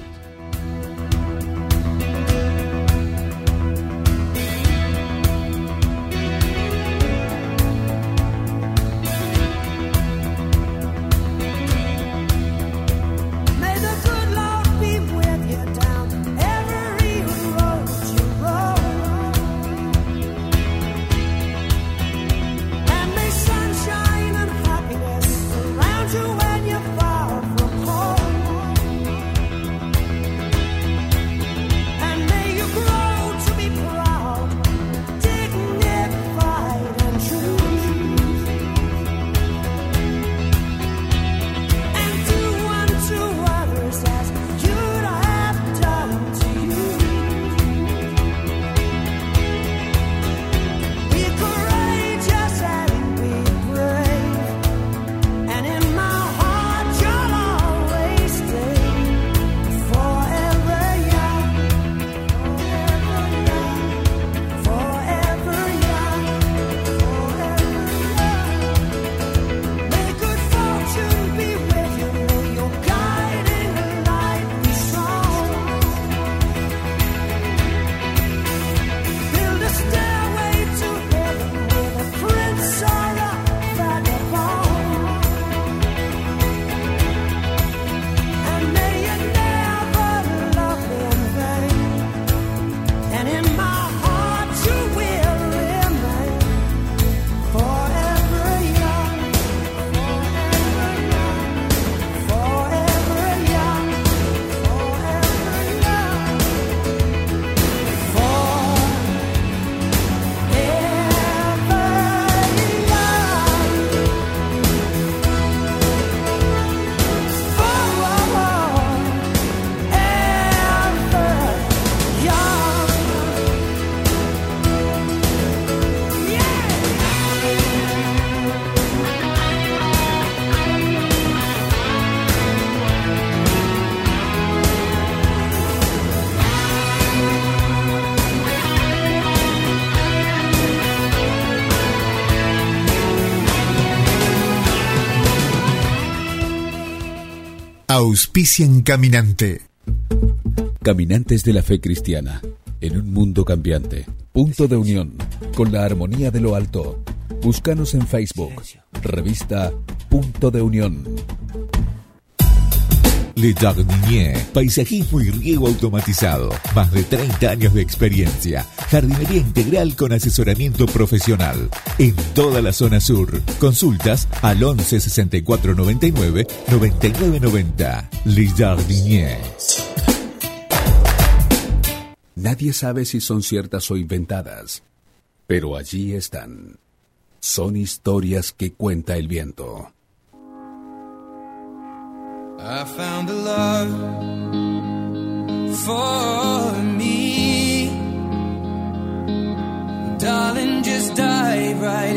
Auspician Caminante. Caminantes de la fe cristiana, en un mundo cambiante. Punto de unión, con la armonía de lo alto. Búscanos en Facebook, Revista Punto de Unión. Le Jardinier, paisajismo y riego automatizado. Más de 30 años de experiencia. Jardinería integral con asesoramiento profesional. En toda la zona sur. Consultas al 11 64 99 99 90. Le Jardinier. Nadie sabe si son ciertas o inventadas, pero allí están. Son historias que cuenta el viento. I found a love for me. Darling, just dive right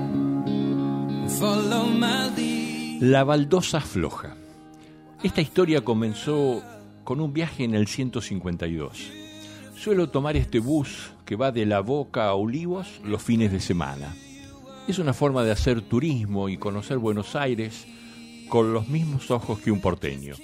in. Follow my lead. La baldosa floja. Esta historia comenzó con un viaje en el 152. Suelo tomar este bus que va de La Boca a Olivos los fines de semana. Es una forma de hacer turismo y conocer Buenos Aires con los mismos ojos que un porteño.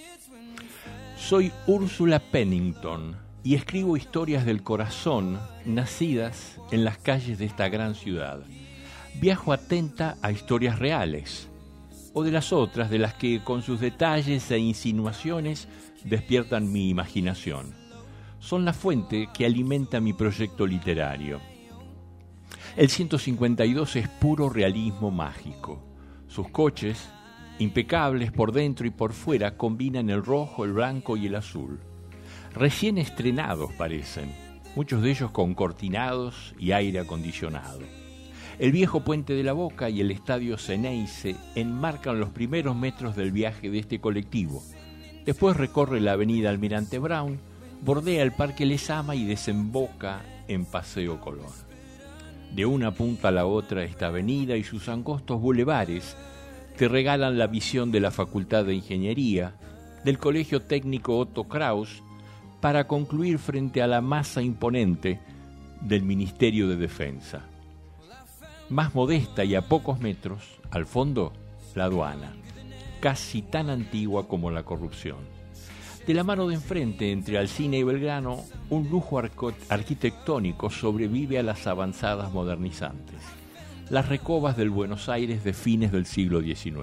Soy Úrsula Pennington y escribo historias del corazón nacidas en las calles de esta gran ciudad. Viajo atenta a historias reales o de las otras de las que con sus detalles e insinuaciones despiertan mi imaginación. Son la fuente que alimenta mi proyecto literario. El 152 es puro realismo mágico. Sus coches, impecables por dentro y por fuera, combinan el rojo, el blanco y el azul. Recién estrenados parecen, muchos de ellos con cortinados y aire acondicionado. El viejo puente de La Boca y el estadio Ceneice enmarcan los primeros metros del viaje de este colectivo. Después recorre la avenida Almirante Brown, bordea el Parque Lezama y desemboca en Paseo Colón. De una punta a la otra esta avenida y sus angostos bulevares te regalan la visión de la Facultad de Ingeniería, del Colegio Técnico Otto Kraus, para concluir frente a la masa imponente del Ministerio de Defensa. Más modesta y a pocos metros, al fondo, la aduana, casi tan antigua como la corrupción. De la mano de enfrente, entre Alsina y Belgrano, un lujo arquitectónico sobrevive a las avanzadas modernizantes. Las recobas del Buenos Aires de fines del siglo XIX.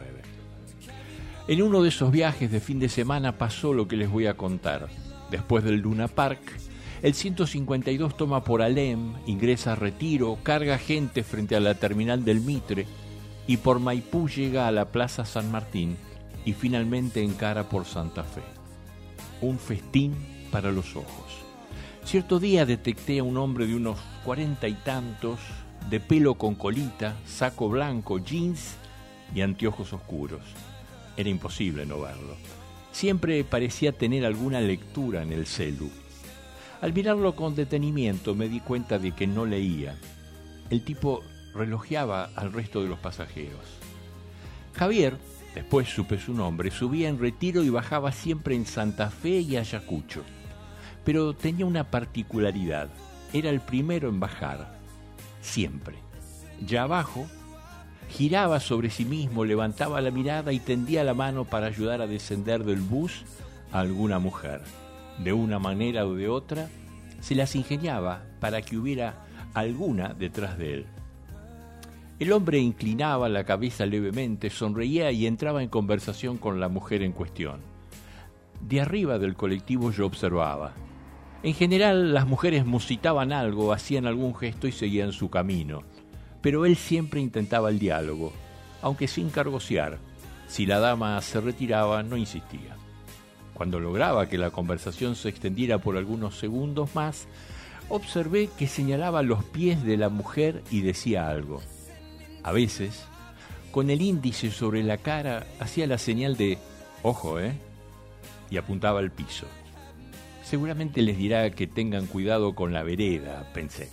En uno de esos viajes de fin de semana pasó lo que les voy a contar. Después del Luna Park, el 152 toma por Alem, ingresa a Retiro, carga gente frente a la terminal del Mitre y por Maipú llega a la Plaza San Martín y finalmente encara por Santa Fe. Un festín para los ojos. Cierto día detecté a un hombre de unos 40 y tantos, de pelo con colita, saco blanco, jeans y anteojos oscuros. Era imposible no verlo. Siempre parecía tener alguna lectura en el celu. Al mirarlo con detenimiento me di cuenta de que no leía. El tipo relojeaba al resto de los pasajeros. Javier, después supe su nombre, subía en Retiro y bajaba siempre en Santa Fe y Ayacucho. Pero tenía una particularidad. Era el primero en bajar. Siempre. Ya abajo, giraba sobre sí mismo, levantaba la mirada y tendía la mano para ayudar a descender del bus a alguna mujer. De una manera o de otra, se las ingeniaba para que hubiera alguna detrás de él. El hombre inclinaba la cabeza levemente, sonreía y entraba en conversación con la mujer en cuestión. De arriba del colectivo yo observaba. En general, las mujeres musitaban algo, hacían algún gesto y seguían su camino. Pero él siempre intentaba el diálogo, aunque sin cargociar. Si la dama se retiraba, no insistía. Cuando lograba que la conversación se extendiera por algunos segundos más, observé que señalaba los pies de la mujer y decía algo. A veces, con el índice sobre la cara, hacía la señal de «ojo, y apuntaba al piso. Seguramente les dirá que tengan cuidado con la vereda, pensé.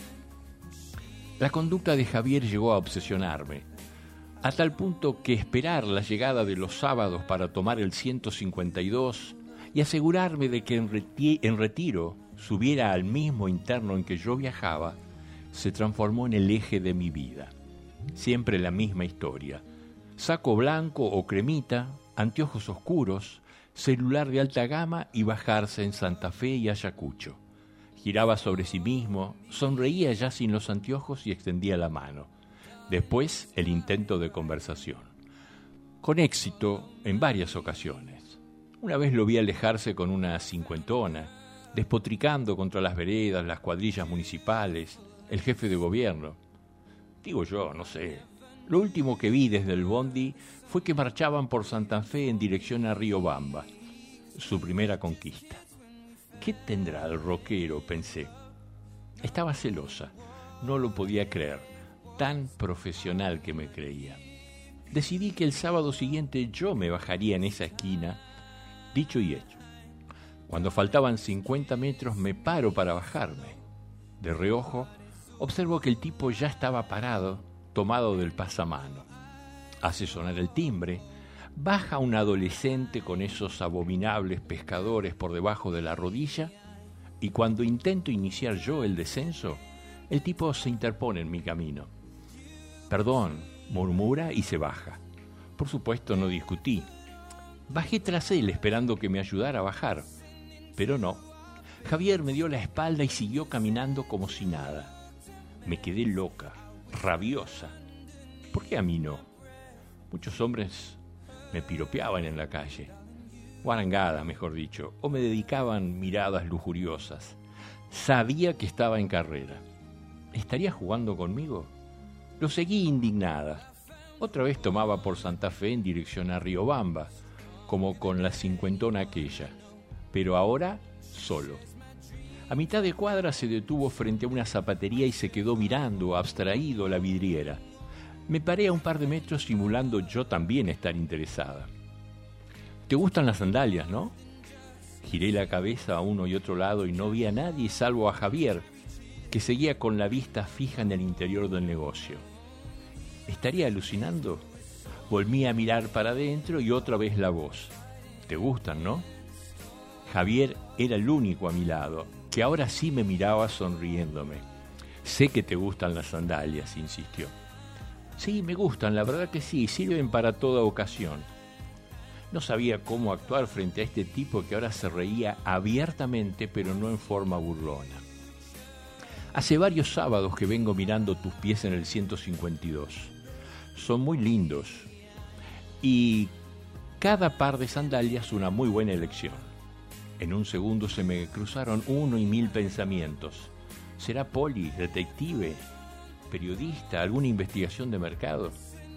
La conducta de Javier llegó a obsesionarme, a tal punto que esperar la llegada de los sábados para tomar el 152 y asegurarme de que en Retiro subiera al mismo interno en que yo viajaba, se transformó en el eje de mi vida. Siempre la misma historia. Saco blanco o cremita, anteojos oscuros, celular de alta gama y bajarse en Santa Fe y Ayacucho. Giraba sobre sí mismo, sonreía ya sin los anteojos y extendía la mano. Después el intento de conversación. con éxito en varias ocasiones. Una vez lo vi alejarse con una cincuentona, despotricando contra las veredas, las cuadrillas municipales, el jefe de gobierno. Digo yo, no sé. Lo último que vi desde el bondi fue que marchaban por Santa Fe en dirección a Riobamba, su primera conquista. ¿Qué tendrá el rockero?, pensé. Estaba celosa, no lo podía creer, tan profesional que me creía. Decidí que el sábado siguiente yo me bajaría en esa esquina, dicho y hecho. Cuando faltaban 50 metros me paro para bajarme. De reojo, observo que el tipo ya estaba parado, tomado del pasamano. Hace sonar el timbre, baja un adolescente con esos abominables pescadores por debajo de la rodilla, y cuando intento iniciar yo el descenso, el tipo se interpone en mi camino. «Perdón», murmura y se baja. Por supuesto no discutí. Bajé tras él esperando que me ayudara a bajar, pero no. Javier me dio la espalda y siguió caminando como si nada. Me quedé loca, rabiosa. ¿Por qué a mí no? Muchos hombres me piropeaban en la calle, guarangada, mejor dicho, o me dedicaban miradas lujuriosas. Sabía que estaba en carrera. ¿Estaría jugando conmigo? Lo seguí indignada. Otra vez tomaba por Santa Fe en dirección a Riobamba, como con la cincuentona aquella, pero ahora solo. A mitad de cuadra se detuvo frente a una zapatería y se quedó mirando, abstraído, la vidriera. Me paré a un par de metros simulando yo también estar interesada. «¿Te gustan las sandalias, no?» Giré la cabeza a uno y otro lado y no vi a nadie salvo a Javier, que seguía con la vista fija en el interior del negocio. ¿Estaría alucinando? Volví a mirar para adentro y otra vez la voz. «¿Te gustan, no?» Javier era el único a mi lado, que ahora sí me miraba sonriéndome. «Sé que te gustan las sandalias», insistió. «Sí, me gustan, la verdad que sí, sirven para toda ocasión». No sabía cómo actuar frente a este tipo que ahora se reía abiertamente, pero no en forma burlona. «Hace varios sábados que vengo mirando tus pies en el 152. Son muy lindos. Y cada par de sandalias una muy buena elección». En un segundo se me cruzaron 1 y 1000 pensamientos. ¿Será poli, detective, periodista, alguna investigación de mercado?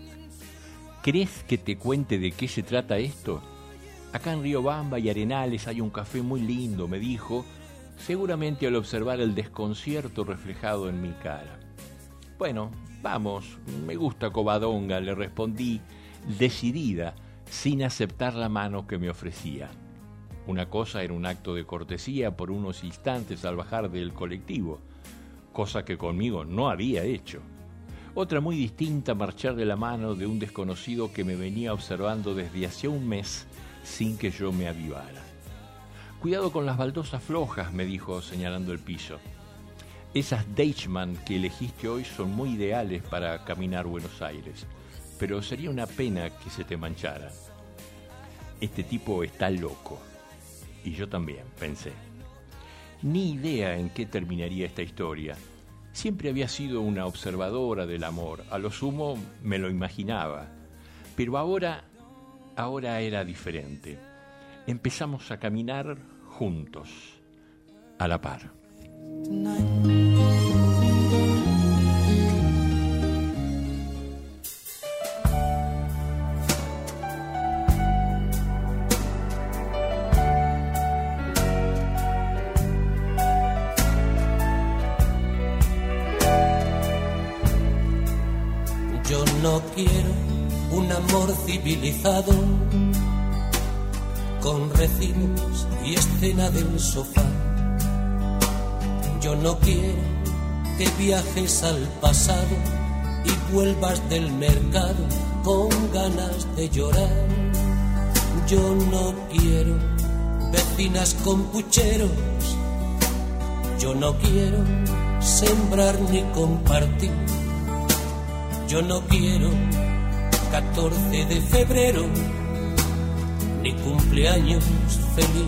¿Crees que te cuente de qué se trata esto? Acá en Riobamba y Arenales hay un café muy lindo, me dijo, seguramente al observar el desconcierto reflejado en mi cara. Bueno, vamos, me gusta Covadonga, le respondí, decidida, sin aceptar la mano que me ofrecía. Una cosa era un acto de cortesía por unos instantes al bajar del colectivo, cosa que conmigo no había hecho. Otra muy distinta, marchar de la mano de un desconocido que me venía observando desde hacía un mes sin que yo me avivara. «Cuidado con las baldosas flojas», me dijo señalando el piso. «Esas Deichmann que elegiste hoy son muy ideales para caminar Buenos Aires, pero sería una pena que se te mancharan». Este tipo está loco. Y yo también, pensé. Ni idea en qué terminaría esta historia. Siempre había sido una observadora del amor, a lo sumo me lo imaginaba. Pero ahora era diferente. Empezamos a caminar juntos, a la par. No quiero un amor civilizado con recibos y escena del sofá. Yo no quiero que viajes al pasado y vuelvas del mercado con ganas de llorar. Yo no quiero vecinas con pucheros. Yo no quiero sembrar ni compartir. Yo no quiero 14 de febrero, ni cumpleaños feliz.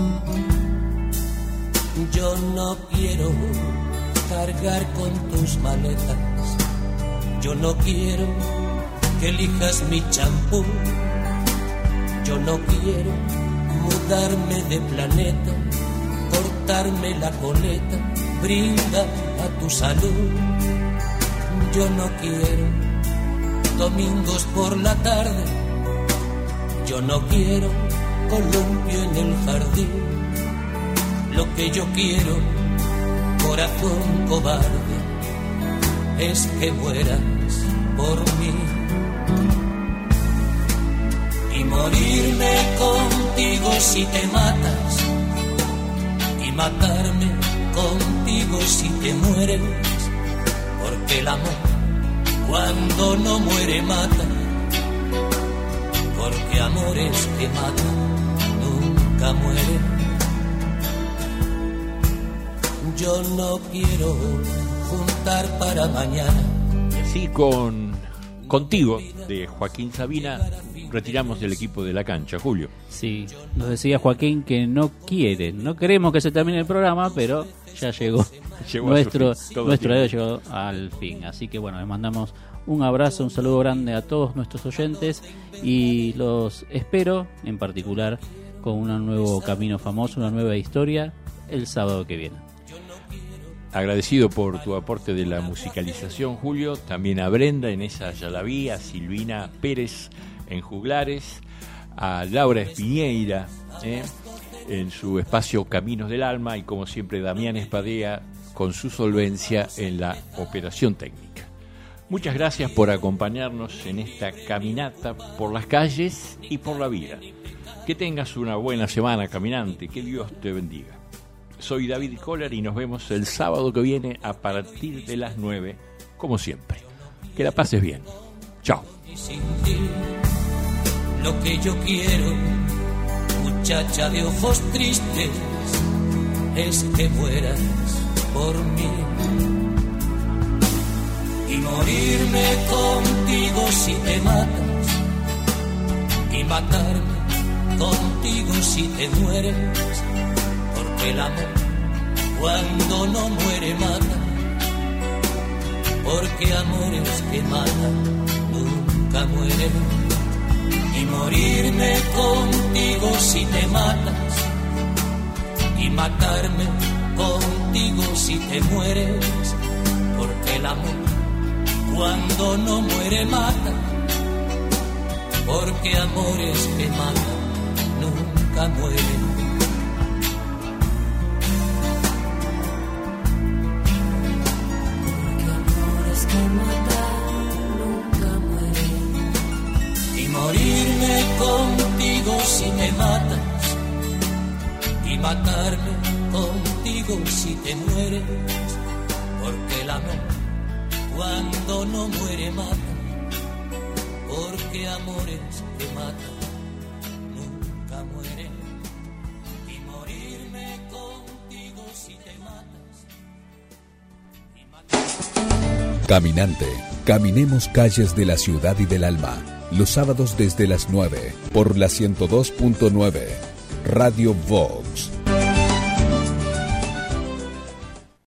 Yo no quiero cargar con tus maletas. Yo no quiero que elijas mi champú. Yo no quiero mudarme de planeta, cortarme la coleta, brinda a tu salud. Yo no quiero domingos por la tarde, yo no quiero columpio en el jardín. Lo que yo quiero, corazón cobarde, es que mueras por mí. Y morirme contigo si te matas, y matarme contigo si te mueres, porque el amor cuando no muere mata, porque amores que matan nunca mueren. Yo no quiero juntar para mañana. Y así Contigo, de Joaquín Sabina, retiramos del equipo de la cancha, Julio. Sí, nos decía Joaquín que no queremos que se termine el programa, pero ya llegó nuestro dedo llegó al fin. Así que bueno, les mandamos un abrazo, un saludo grande a todos nuestros oyentes y los espero en particular con un nuevo Camino Famoso, una nueva historia el sábado que viene. Agradecido por tu aporte de la musicalización, Julio. También a Brenda en esa Yalaví, a Silvina Pérez en Juglares, a Laura Espiñeira en su espacio Caminos del Alma, y como siempre Damián Espadea con su solvencia en la operación técnica. Muchas gracias por acompañarnos en esta caminata por las calles y por la vida. Que tengas una buena semana, caminante. Que Dios te bendiga. Soy David Kohler y nos vemos el sábado que viene a partir de las 9, como siempre. Que la pases bien. Chao. Sin ti, lo que yo quiero, muchacha de ojos tristes, es que mueras por mí. Y morirme contigo si te matas, y matarme contigo si te mueres, porque el amor cuando no muere mata, porque amores que matan nunca mueren. Y morirme contigo si te matas, y matarme contigo si te mueres, porque el amor cuando no muere mata, porque amores que matan nunca mueren. Morirme contigo si me matas, y matarme contigo si te mueres, porque el amor cuando no muere mata, porque amores que matan nunca mueren. Y morirme contigo si te matas. Caminante, caminemos calles de la ciudad y del alma. Los sábados desde las 9 por la 102.9 Radio Vox.